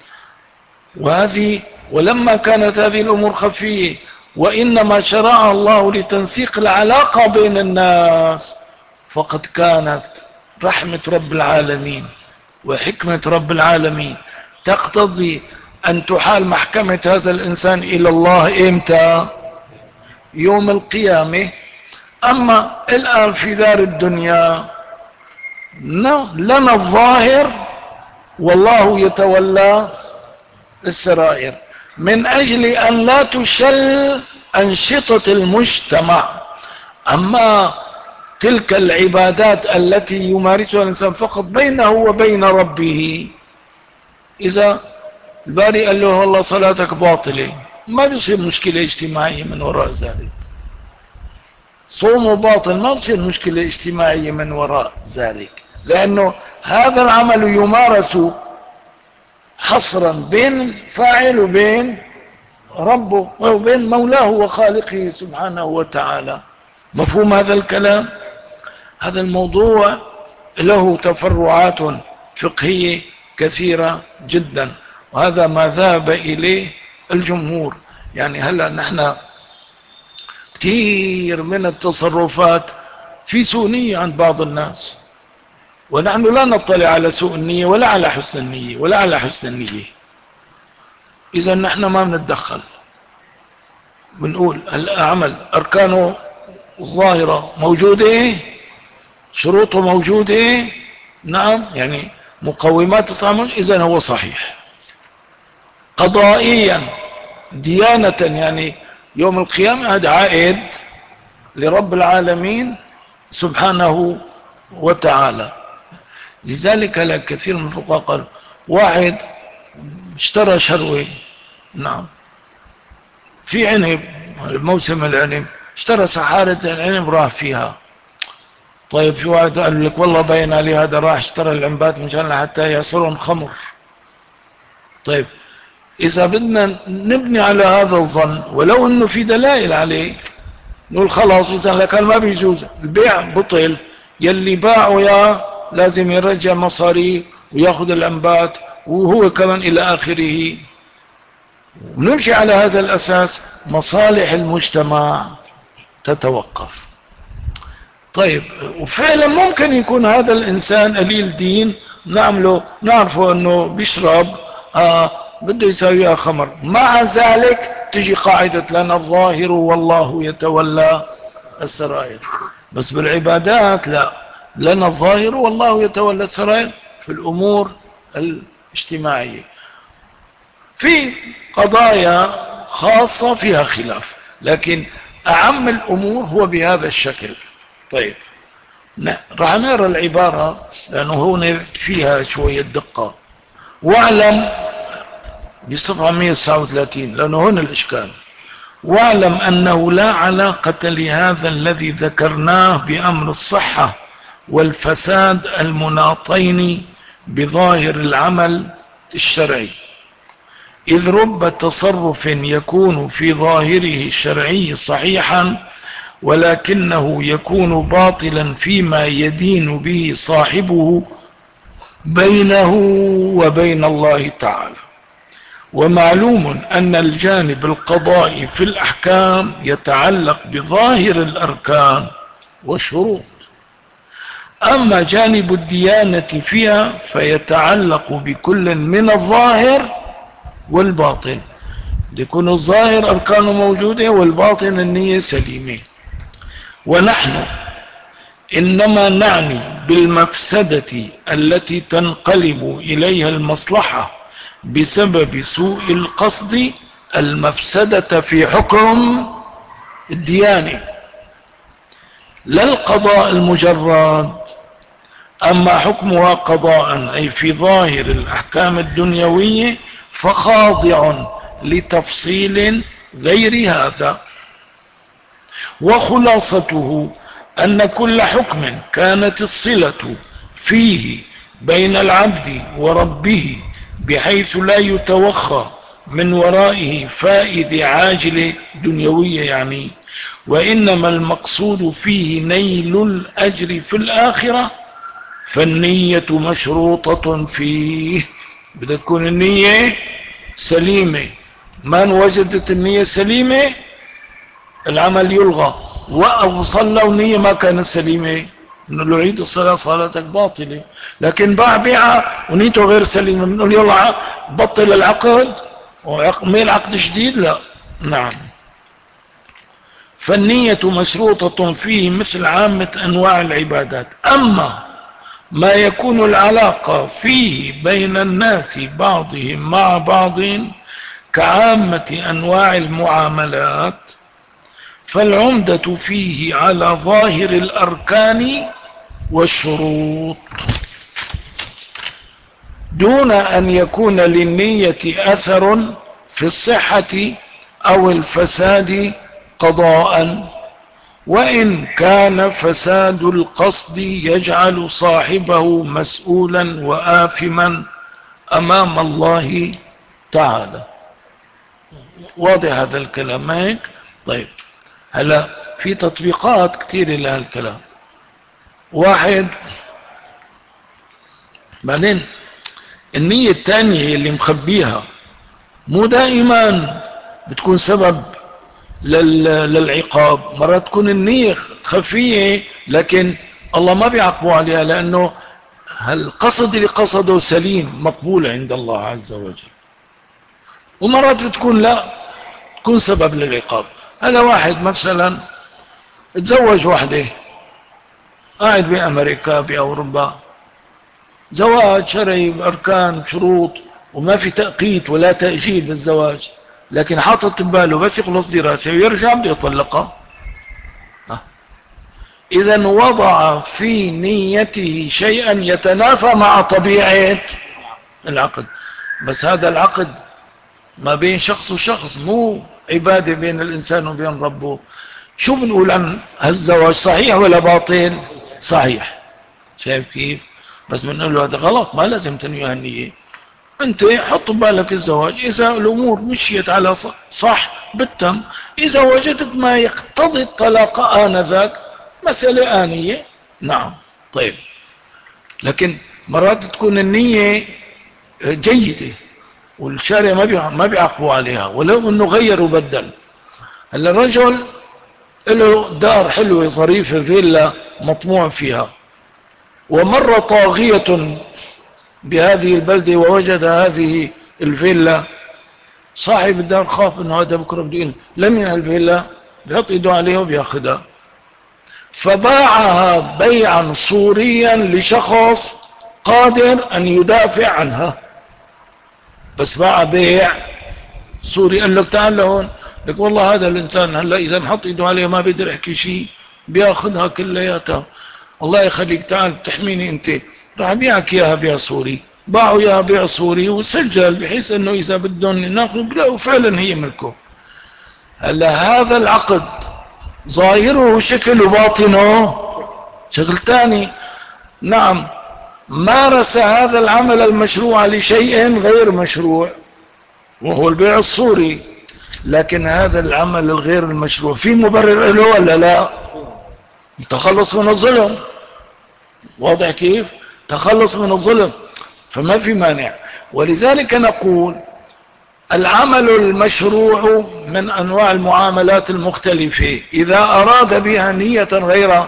ولما كانت هذه الامور خفية وانما شرعها الله لتنسيق العلاقة بين الناس، فقد كانت رحمة رب العالمين وحكمة رب العالمين تقتضي أن تحال محكمة هذا الإنسان إلى الله إمتى؟ يوم القيامة. أما الآن في دار الدنيا لنا الظاهر والله يتولى السرائر، من أجل أن لا تشل أنشطة المجتمع. أما تلك العبادات التي يمارسها الإنسان فقط بينه وبين ربه. إذا الباري قال له والله صلاتك باطلة، ما بيصير مشكلة اجتماعية من وراء ذلك. صومه باطل، ما بيصير مشكلة اجتماعية من وراء ذلك، لأنه هذا العمل يمارس حصرا بين فاعل وبين ربه وبين مولاه وخالقه سبحانه وتعالى. مفهوم هذا الكلام؟ هذا الموضوع له تفرعات فقهية كثيرة جدا، وهذا ما ذهب إليه الجمهور. يعني هلأ نحن كثير من التصرفات في سوء نية عند بعض الناس، ونحن لا نطلع على سوء النية ولا على حسن النية ولا على حسن النية. إذا نحن ما بنتدخل، بنقول العمل أركانه الظاهرة موجودة، شروطه موجودة، نعم، يعني مقومات الصحة، إذن هو صحيح. قضائيا ديانة، يعني يوم القيامة هذا عائد لرب العالمين سبحانه وتعالى. لذلك كثير من الفقهاء قال واحد اشترى شروة، نعم، في عنب، موسم العنب، اشترى سحارة العنب راح فيها. طيب في واحد قال لك والله بين لي هذا راح اشترى العنبات مشان حتى يصيرون خمر. طيب إذا بدنا نبني على هذا الظن ولو أنه في دلائل عليه، نقول خلاص إذا لكان ما بيجوز البيع، بطل، يلي باعه يا لازم يرجع مصاري وياخذ العنبات وهو كمان إلى آخره. ونمشي على هذا الأساس، مصالح المجتمع تتوقف. طيب وفعلا ممكن يكون هذا الإنسان قليل دين، نعرفه أنه بيشرب، بده يساويها خمر، مع ذلك تجي قاعدة لنا الظاهر والله يتولى السرائر. بس بالعبادات لا، لنا الظاهر والله يتولى السرائر في الأمور الاجتماعية. في قضايا خاصة فيها خلاف، لكن أعم الأمور هو بهذا الشكل. طيب راح نقرأ العبارة لأنه هون فيها شوية دقة. واعلم بصفحة 139 لأنه هنا الإشكال. واعلم أنه لا علاقة لهذا الذي ذكرناه بأمر الصحة والفساد المناطين بظاهر العمل الشرعي، إذ رب تصرف يكون في ظاهره الشرعي صحيحا ولكنه يكون باطلا فيما يدين به صاحبه بينه وبين الله تعالى. ومعلوم أن الجانب القضائي في الأحكام يتعلق بظاهر الأركان والشروط، أما جانب الديانة فيها فيتعلق بكل من الظاهر والباطن. يكون الظاهر أركانه موجودة والباطن النية سليمة. ونحن إنما نعني بالمفسدة التي تنقلب إليها المصلحة بسبب سوء القصد المفسدة في حكم الديانة، لا القضاء المجرد. أما حكمها قضاء أي في ظاهر الأحكام الدنيوية فخاضع لتفصيل غير هذا. وخلاصته أن كل حكم كانت الصلة فيه بين العبد وربه بحيث لا يتوخى من ورائه فائدة عاجلة دنيوية يعني، وإنما المقصود فيه نيل الأجر في الآخرة، فالنية مشروطة فيه. بدها تكون النية سليمة، ما وجدت النية سليمة العمل يلغى. أو صلى والنية ما كانت سليمة، نقول له عيد الصلاة صلاتك باطلة. لكن باع بيعة ونيته غير سليمة، بنقول يلا بطل العقد وعمل عقد جديد، لا. نعم، فالنية مشروطة فيه مثل عامة أنواع العبادات. أما ما يكون العلاقة فيه بين الناس بعضهم مع بعض كعامة أنواع المعاملات فالعمدة فيه على ظاهر الأركان والشروط دون أن يكون للنية أثر في الصحة أو الفساد قضاء، وإن كان فساد القصد يجعل صاحبه مسؤولا وآثما أمام الله تعالى. واضح هذا الكلام هيك؟ طيب، هلا في تطبيقات كثيرة لهذا الكلام. واحد، بعدين النية الثانية اللي مخبيها مو دائما بتكون سبب للعقاب. مرات تكون النية خفية لكن الله ما بيعاقبه عليها، لأنه القصد اللي قصده سليم مقبول عند الله عز وجل. ومرات بتكون لا، تكون سبب للعقاب. هذا واحد مثلا تزوج واحدة قاعد بأمريكا بأوروبا، زواج شرعي بأركان شروط وما في تأقيت ولا تأجيل بالزواج، لكن حاطط بباله بس يخلص دراسة ويرجع بده يطلقها. إذن وضع في نيته شيئا يتنافى مع طبيعة العقد. بس هذا العقد ما بين شخص وشخص، مو عبادة بين الإنسان وبين ربه. شو بنقول عن هالزواج، صحيح ولا باطل؟ صحيح. شايف كيف؟ بس بنقول له هذا غلط، ما لازم تنوي هالنية. انت حط ببالك الزواج، اذا الامور مشيت على صح بالتم، اذا وجدت ما يقتضي الطلاق آنذاك مسألة آنية، نعم. طيب، لكن مرات تكون النية جيدة والشارع ما بيعاقبوا عليها ولو انه غير وبدل. هلا الرجل له دار حلوة ظريفة فيلا مطموع فيها، ومر طاغية بهذه البلدة ووجد هذه الفيلا، صاحب الدار خاف انه هذا بكره بده لم ينهي الفيلا، بيحط ايده عليها وبياخذها، فباعها بيعا صوريا لشخص قادر ان يدافع عنها. بس باع بيع صوري، قال لك تعال لهون، لك والله هذا الانسان هلا اذا نحط ايده عليها ما بيقدر يحكي شيء، بياخذها كلياتها، الله يخليك تعال بتحميني انت، راح بيعك اياها بيع صوري. باعوا اياها بيع صوري وسجل بحيث انه اذا بدهم ناخذ بلاقوا فعلا هي ملكه. هلا هذا العقد ظاهره شكل وباطنه شكل ثاني. نعم، مارس هذا العمل المشروع لشيء غير مشروع وهو البيع الصوري، لكن هذا العمل الغير المشروع في مبرر له ولا لا؟ تخلص من الظلم. واضح كيف؟ تخلص من الظلم، فما في مانع. ولذلك نقول العمل المشروع من أنواع المعاملات المختلفة إذا أراد بها نية غير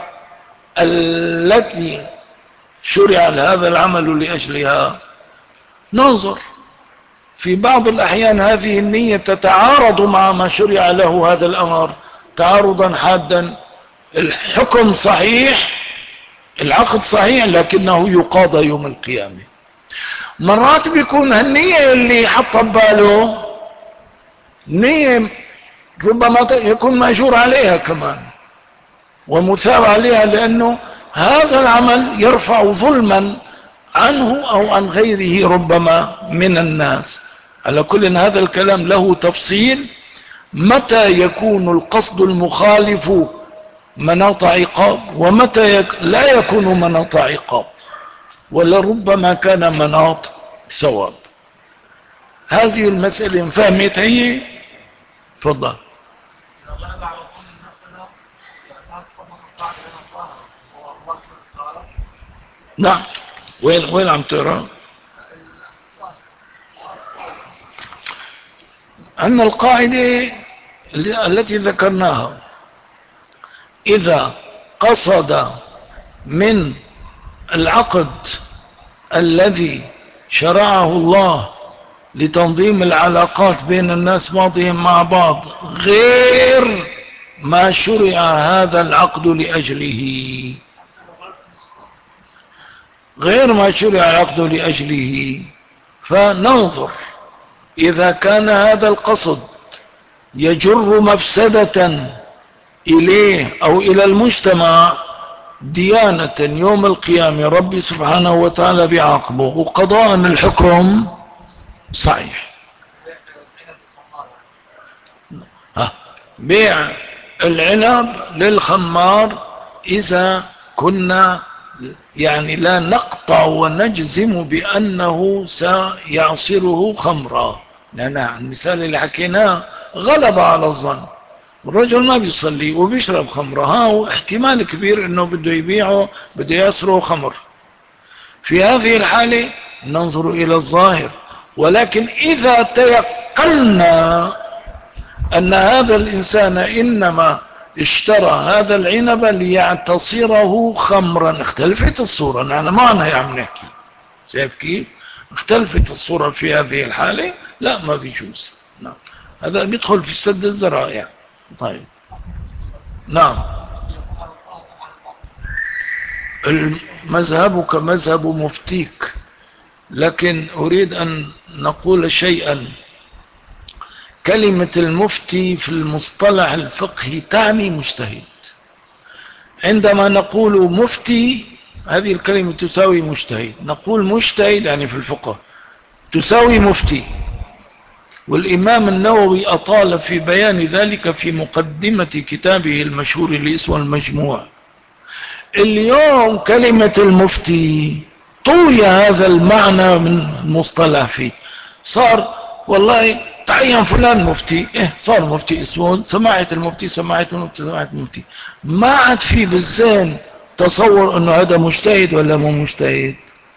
التي شرع هذا العمل لأجلها، ننظر. في بعض الأحيان هذه النية تتعارض مع ما شرع له هذا الأمر تعارضا حادا، الحكم صحيح، العقد صحيح، لكنه يقاضى يوم القيامة. مرات بيكون هالنية اللي حط بباله نية ربما يكون مأجور عليها كمان ومثاب عليها، لأنه هذا العمل يرفع ظلما عنه أو عن غيره ربما من الناس. على كل هذا الكلام له تفصيل، متى يكون القصد المخالف مناط عقاب ومتى لا يكون مناط عقاب، ولربما كان مناط ثواب. هذه المسألة فهمت هي؟ تفضل. نعم، وين عم تقرأ؟ أن القاعدة التي ذكرناها إذا قصد من العقد الذي شرعه الله لتنظيم العلاقات بين الناس بعضهم مع بعض غير ما شرع هذا العقد لأجله، غير ما شرع العقد لأجله، فننظر إذا كان هذا القصد يجر مفسدة إليه أو إلى المجتمع ديانة يوم القيامة ربي سبحانه وتعالى بيعاقبه، وقضاء الحكم صحيح. بيع العنب للخمار إذا كنا يعني لا نقطع ونجزم بأنه سيعصره خمرا، لأن المثال اللي حكيناه غلب على الظن. الرجل ما بيصلي وبيشرب خمرة، هو احتمال كبير انه بده يبيعه، بده يسره خمر. في هذه الحالة ننظر الى الظاهر، ولكن اذا تيقنا ان هذا الانسان انما اشترى هذا العنب ليعتصره خمرا، اختلفت الصورة. نحن معنا يا عم نحكي، شايف كيف اختلفت الصورة في هذه الحالة؟ لا، ما بيجوز. نعم، هذا بيدخل في سد الذرائع. طيب، نعم. مذهبك مذهب مفتيك، لكن أريد أن نقول شيئا. كلمة المفتي في المصطلح الفقهي تعني مجتهد. عندما نقول مفتي هذه الكلمة تساوي مجتهد، نقول مجتهد يعني في الفقه تساوي مفتي. والإمام النووي أطال في بيان ذلك في مقدمة كتابه المشهور اللي اسمه المجموع. اليوم كلمة المفتي طوي هذا المعنى من مصطلح فيه، صار والله تعين فلان مفتي، صار مفتي اسمه سماعة المفتي، سماعة المفتي، سماعة المفتي. ما عاد في بالذهن تصور انه هذا مجتهد ولا مو مجتهد.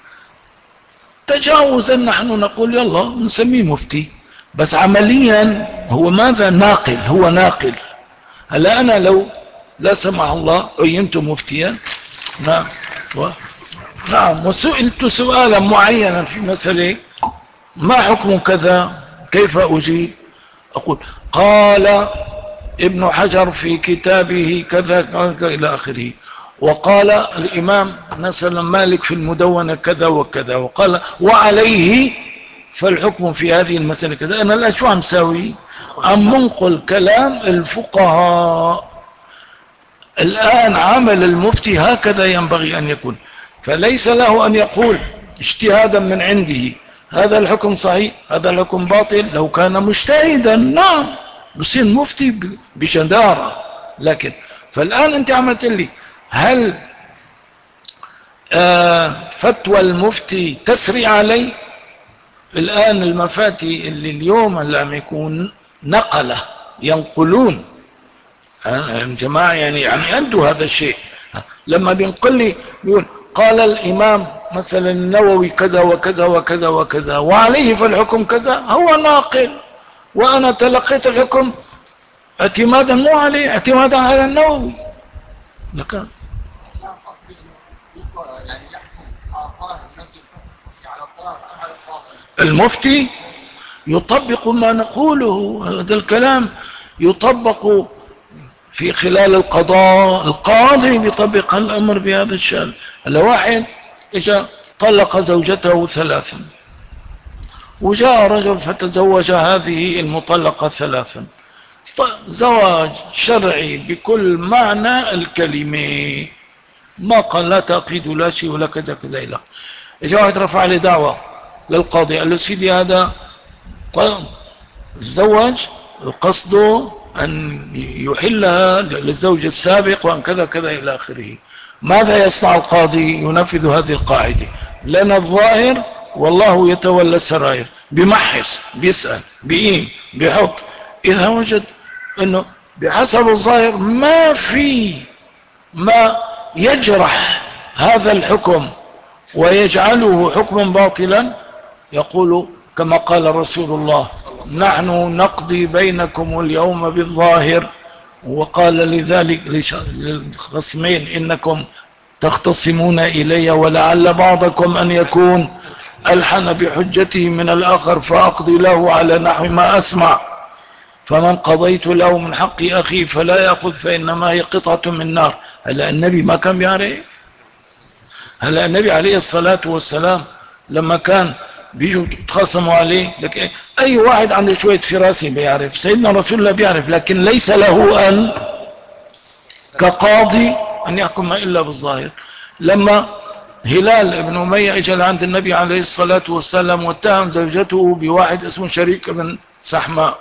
تجاوزا نحن نقول يلا نسميه مفتي، بس عمليا هو ماذا؟ ناقل، هو ناقل. هلا انا لو لا سمح الله عينت مفتيا، نعم نعم، وسئلت سؤالا معينا في مسألة، ما حكم كذا، كيف أجيب؟ أقول قال ابن حجر في كتابه كذا إلى آخره، وقال الإمام مثلا مالك في المدونة كذا وكذا، وقال وعليه فالحكم في هذه المسألة كذا. أنا لا شو عم ساوي؟ عم منقل كلام الفقهاء. الآن عمل المفتي هكذا ينبغي أن يكون، فليس له أن يقول اجتهادا من عنده هذا الحكم صحيح هذا الحكم باطل. لو كان مجتهدا نعم بصير مفتي بشدارة، لكن فالآن أنت عملت لي هل فتوى المفتي تسري علي؟ الآن المفاتي اللي اليوم اللي عم يكون نقله ينقلون جماعة يعني أدوا هذا الشيء. لما بينقل لي بيقول قال الإمام مثلا النووي كذا وكذا وكذا وكذا وعليه فالحكم كذا، هو ناقل، وأنا تلقيت الحكم اعتمادا مو عليه، اعتمادا على النووي. لكن المفتي يطبق ما نقوله، هذا الكلام يطبق في خلال القضاء. القاضي بيطبق الأمر بهذا الشأن. لو واحد اجا طلق زوجته 3، وجاء رجل فتزوج هذه المطلقة 3، زواج شرعي بكل معنى الكلمة، ما قال لا تأقيد ولا شيء ولا كذا كذا إلا. اجا واحد رفع لي دعوة للقاضي، قال له سيدي هذا الزواج قصده أن يحلها للزوج السابق وأن كذا كذا إلى آخره. ماذا يصنع القاضي؟ ينفذ هذه القاعدة، لنا الظاهر والله يتولى السرائر. بمحص، بيسأل، بيقيم، بيحط، إذا وجد أنه بحسب الظاهر ما في ما يجرح هذا الحكم ويجعله حكما باطلا، يقول كما قال رسول الله نحن نقضي بينكم اليوم بالظاهر. وقال لذلك للخصمين إنكم تختصمون إلي ولعل بعضكم أن يكون ألحن بحجته من الآخر فأقضي له على نحو ما أسمع، فمن قضيت له من حق أخي فلا يأخذ فإنما هي قطعة من نار. هلا النبي ما كان بيعرف؟ هلا النبي عليه الصلاة والسلام لما كان بيجوا تخاصموا عليه، لك اي واحد عنده شوية فراسة بيعرف، سيدنا رسول الله بيعرف، لكن ليس له ان كقاضي أن يحكم إلا بالظاهر. لما هلال بن أمية اجى عند النبي عليه الصلاة والسلام واتهم زوجته بواحد اسمه شريك بن سحماء،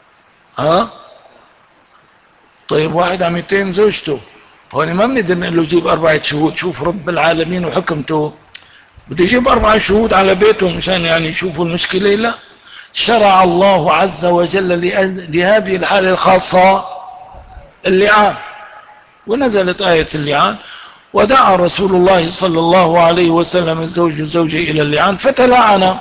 طيب واحد عم يتهم زوجته، هون ما بنقدر نقول له جيب 4 شهود، شوف رب العالمين وحكمته، بده يجيب 4 شهود على بيته مشان يعني يشوفوا المشكلة. لا، شرع الله عز وجل لهذه الحالة الخاصة اللعان، ونزلت آية اللعان، ودعا رسول الله صلى الله عليه وسلم الزوج والزوجة إلى اللعان فتلعن،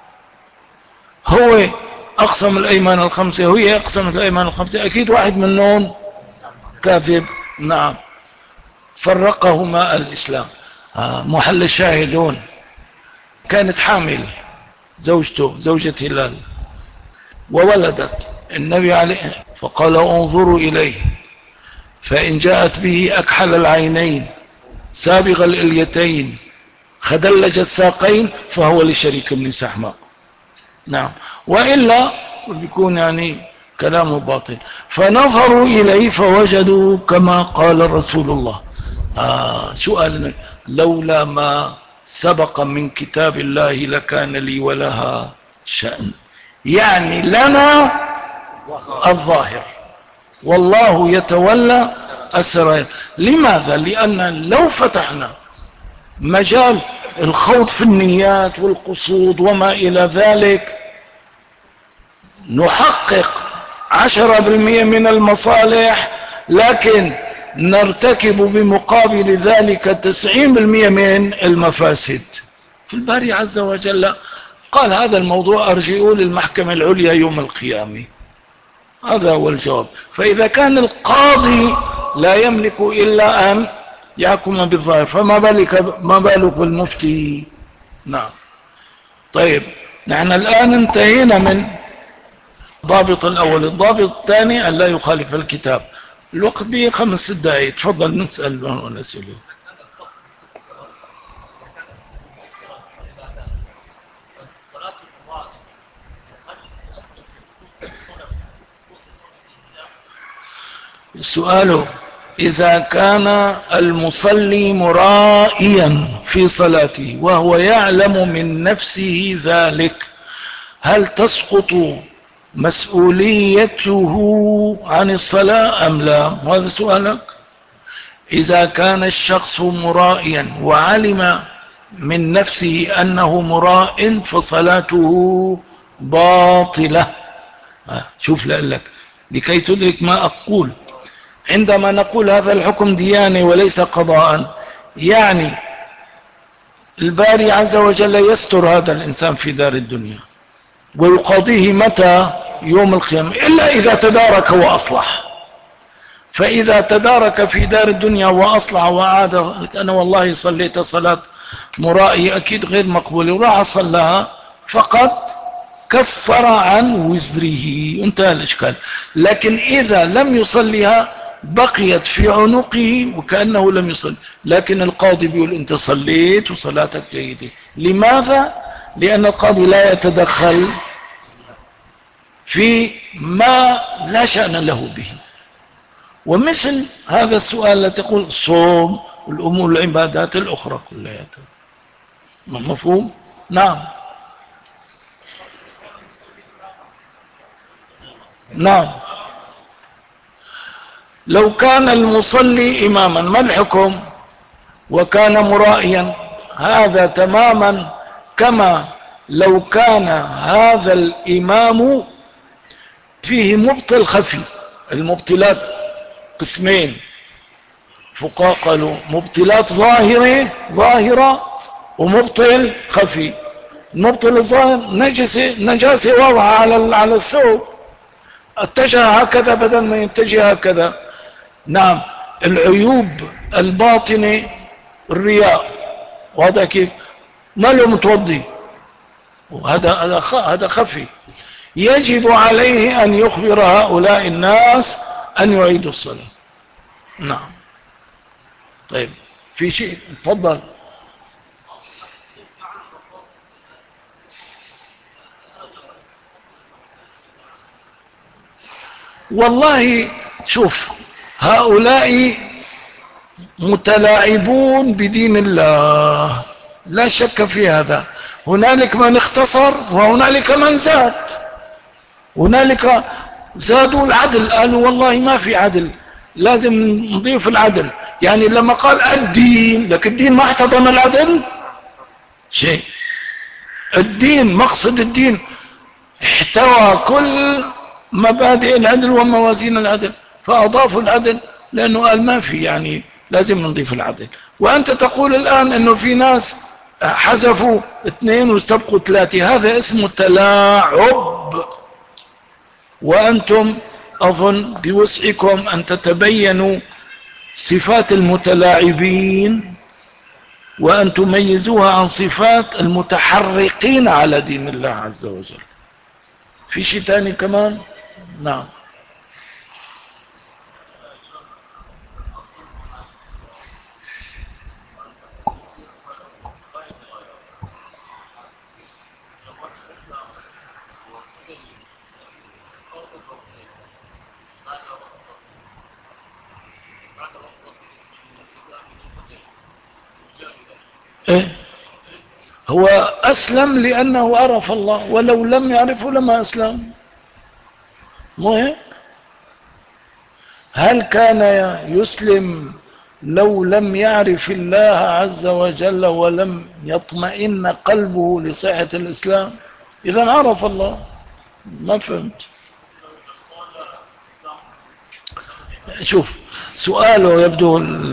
هو أقسم الأيمان الخمسة وهي أقسمت الأيمان الخمسة، أكيد واحد منهم كاذب. نعم، فرقهما الإسلام. محل الشاهدون، كانت حامل زوجته زوجة هلال وولدت، النبي عليه فقال انظروا إليه، فإن جاءت به أكحل العينين سابغ الإليتين خدلج الساقين فهو لشريك بن سحماء. نعم، وإلا بيكون يعني كلامه باطل. فنظروا إليه فوجدوا كما قال رسول الله. سؤال، لولا ما سبق من كتاب الله لكان لي ولها شأن، يعني لنا الظاهر والله يتولى السرائر. لماذا؟ لأن لو فتحنا مجال الخوض في النيات والقصود وما إلى ذلك نحقق 10% من المصالح، لكن نرتكب بمقابل ذلك 90% من المفاسد. في الباري عز وجل قال هذا الموضوع أرجئوا للمحكمة العليا يوم القيامة. هذا هو الجواب. فإذا كان القاضي لا يملك إلا أن يحكم بالظاهر، فما بالك بالمفتي. نعم. طيب، نحن الآن انتهينا من الضابط الأول. الضابط الثاني أن لا يخالف الكتاب. الوقت به 5 دقائق، تفضل نسأل الأسئلة. سؤاله: إذا كان المصلي مرائيا في صلاته وهو يعلم من نفسه ذلك، هل تسقط مسؤوليته عن الصلاة أم لا؟ هذا سؤالك. إذا كان الشخص مرائيا وعلم من نفسه أنه مراء فصلاته باطلة. شوف لك لكي تدرك ما أقول. عندما نقول هذا الحكم دياني وليس قضاء، يعني الباري عز وجل يستر هذا الإنسان في دار الدنيا ويقاضيه متى؟ يوم القيامة، إلا إذا تدارك وأصلح. فإذا تدارك في دار الدنيا وأصلح وعاد، أنا والله صليت صلاة مرائي أكيد غير مقبولة وراح صلها، فقد كفر عن وزره، انتهى الإشكال. لكن إذا لم يصليها بقيت في عنقه وكأنه لم يصل، لكن القاضي بيقول انت صليت وصلاتك جيدة. لماذا؟ لأن القاضي لا يتدخل في ما لا شأن له به. ومثل هذا السؤال لا تقول الصوم والأمور العبادات الأخرى كلها. مفهوم؟ نعم. نعم، لو كان المصلي إماما ما الحكم؟ وكان مرائيا، هذا تماما كما لو كان هذا الإمام فيه مبطل خفي. المبطلات قسمين، فقهاء قالوا مبطلات ظاهرة ومبطل خفي. المبطل الظاهر نجاسة واضحة على الثوب، اتجه هكذا بدل ما يتجه هكذا. نعم. العيوب الباطنة الرياء، وهذا كيف ما له متوضي، هذا خفي، يجب عليه أن يخبر هؤلاء الناس أن يعيدوا الصلاة. نعم. طيب، في شيء؟ تفضل. والله شوف، هؤلاء متلاعبون بدين الله، لا شك في هذا. هنالك من اختصر وهنالك من زاد. هنالك زادوا العدل، قالوا والله ما في عدل، لازم نضيف العدل. يعني لما قال الدين، لك الدين ما احتضن العدل شيء. الدين، مقصد الدين احتوى كل مبادئ العدل وموازين العدل، فأضافوا العدل لأنه قال ما في، يعني لازم نضيف العدل. وأنت تقول الآن أنه في ناس حذفوا 2 واستبقوا 3، هذا اسمه تلاعب. وأنتم أظن بوسعكم أن تتبينوا صفات المتلاعبين وأن تميزوها عن صفات المتحرقين على دين الله عز وجل. في شيء تاني كمان؟ نعم. إيه؟ هو أسلم لأنه عرف الله، ولو لم يعرفه لما أسلم. مهم. هل كان يسلم لو لم يعرف الله عز وجل ولم يطمئن قلبه لصحة الإسلام؟ إذا عرف الله. ما فهمت. شوف سؤاله يبدو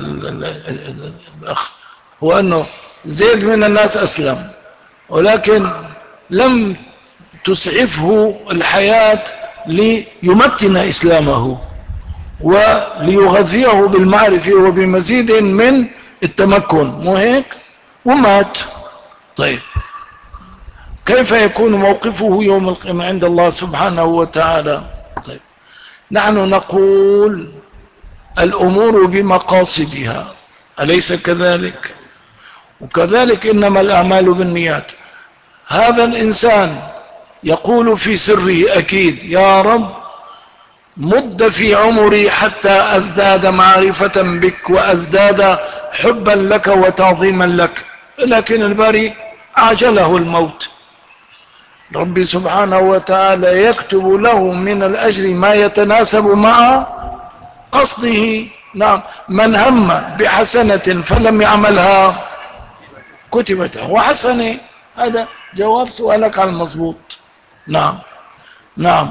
الأخ هو أنه زيد من الناس أسلم، ولكن لم تسعفه الحياة ليمتن إسلامه وليغذيه بالمعرفة وبمزيد من التمكن، مو هيك؟ ومات. طيب كيف يكون موقفه يوم القيامة عند الله سبحانه وتعالى؟ طيب نحن نقول الأمور بمقاصدها، أليس كذلك؟ وكذلك إنما الأعمال بالنيات. هذا الإنسان يقول في سره أكيد يا رب مد في عمري حتى أزداد معرفة بك وأزداد حبا لك وتعظيما لك، لكن الباري عجله الموت. ربي سبحانه وتعالى يكتب له من الأجر ما يتناسب مع قصده. نعم. من هم بحسنة فلم يعملها كتبت وحسنة. هذا جواب سؤالك على المضبوط. نعم. نعم.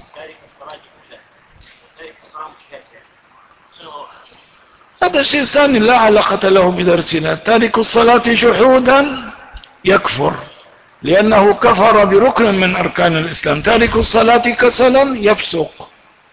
هذا شيء ثاني لا علاقة له بدرسنا. تارك الصلاة جحودا يكفر لأنه كفر بركن من أركان الإسلام. تارك الصلاة كسلا يفسق.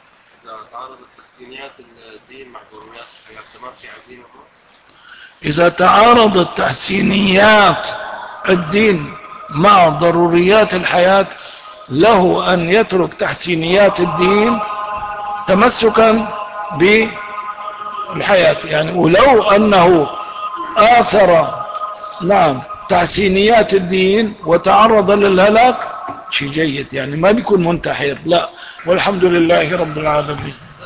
إذا تعارضت تحسينيات الدين مع ضروريات الحياة له أن يترك تحسينيات الدين تمسكا بالحياة، يعني ولو أنه آثر نعم تحسينيات الدين وتعرض للهلاك شيء جيد، يعني ما بيكون منتحر، لا. والحمد لله رب العالمين.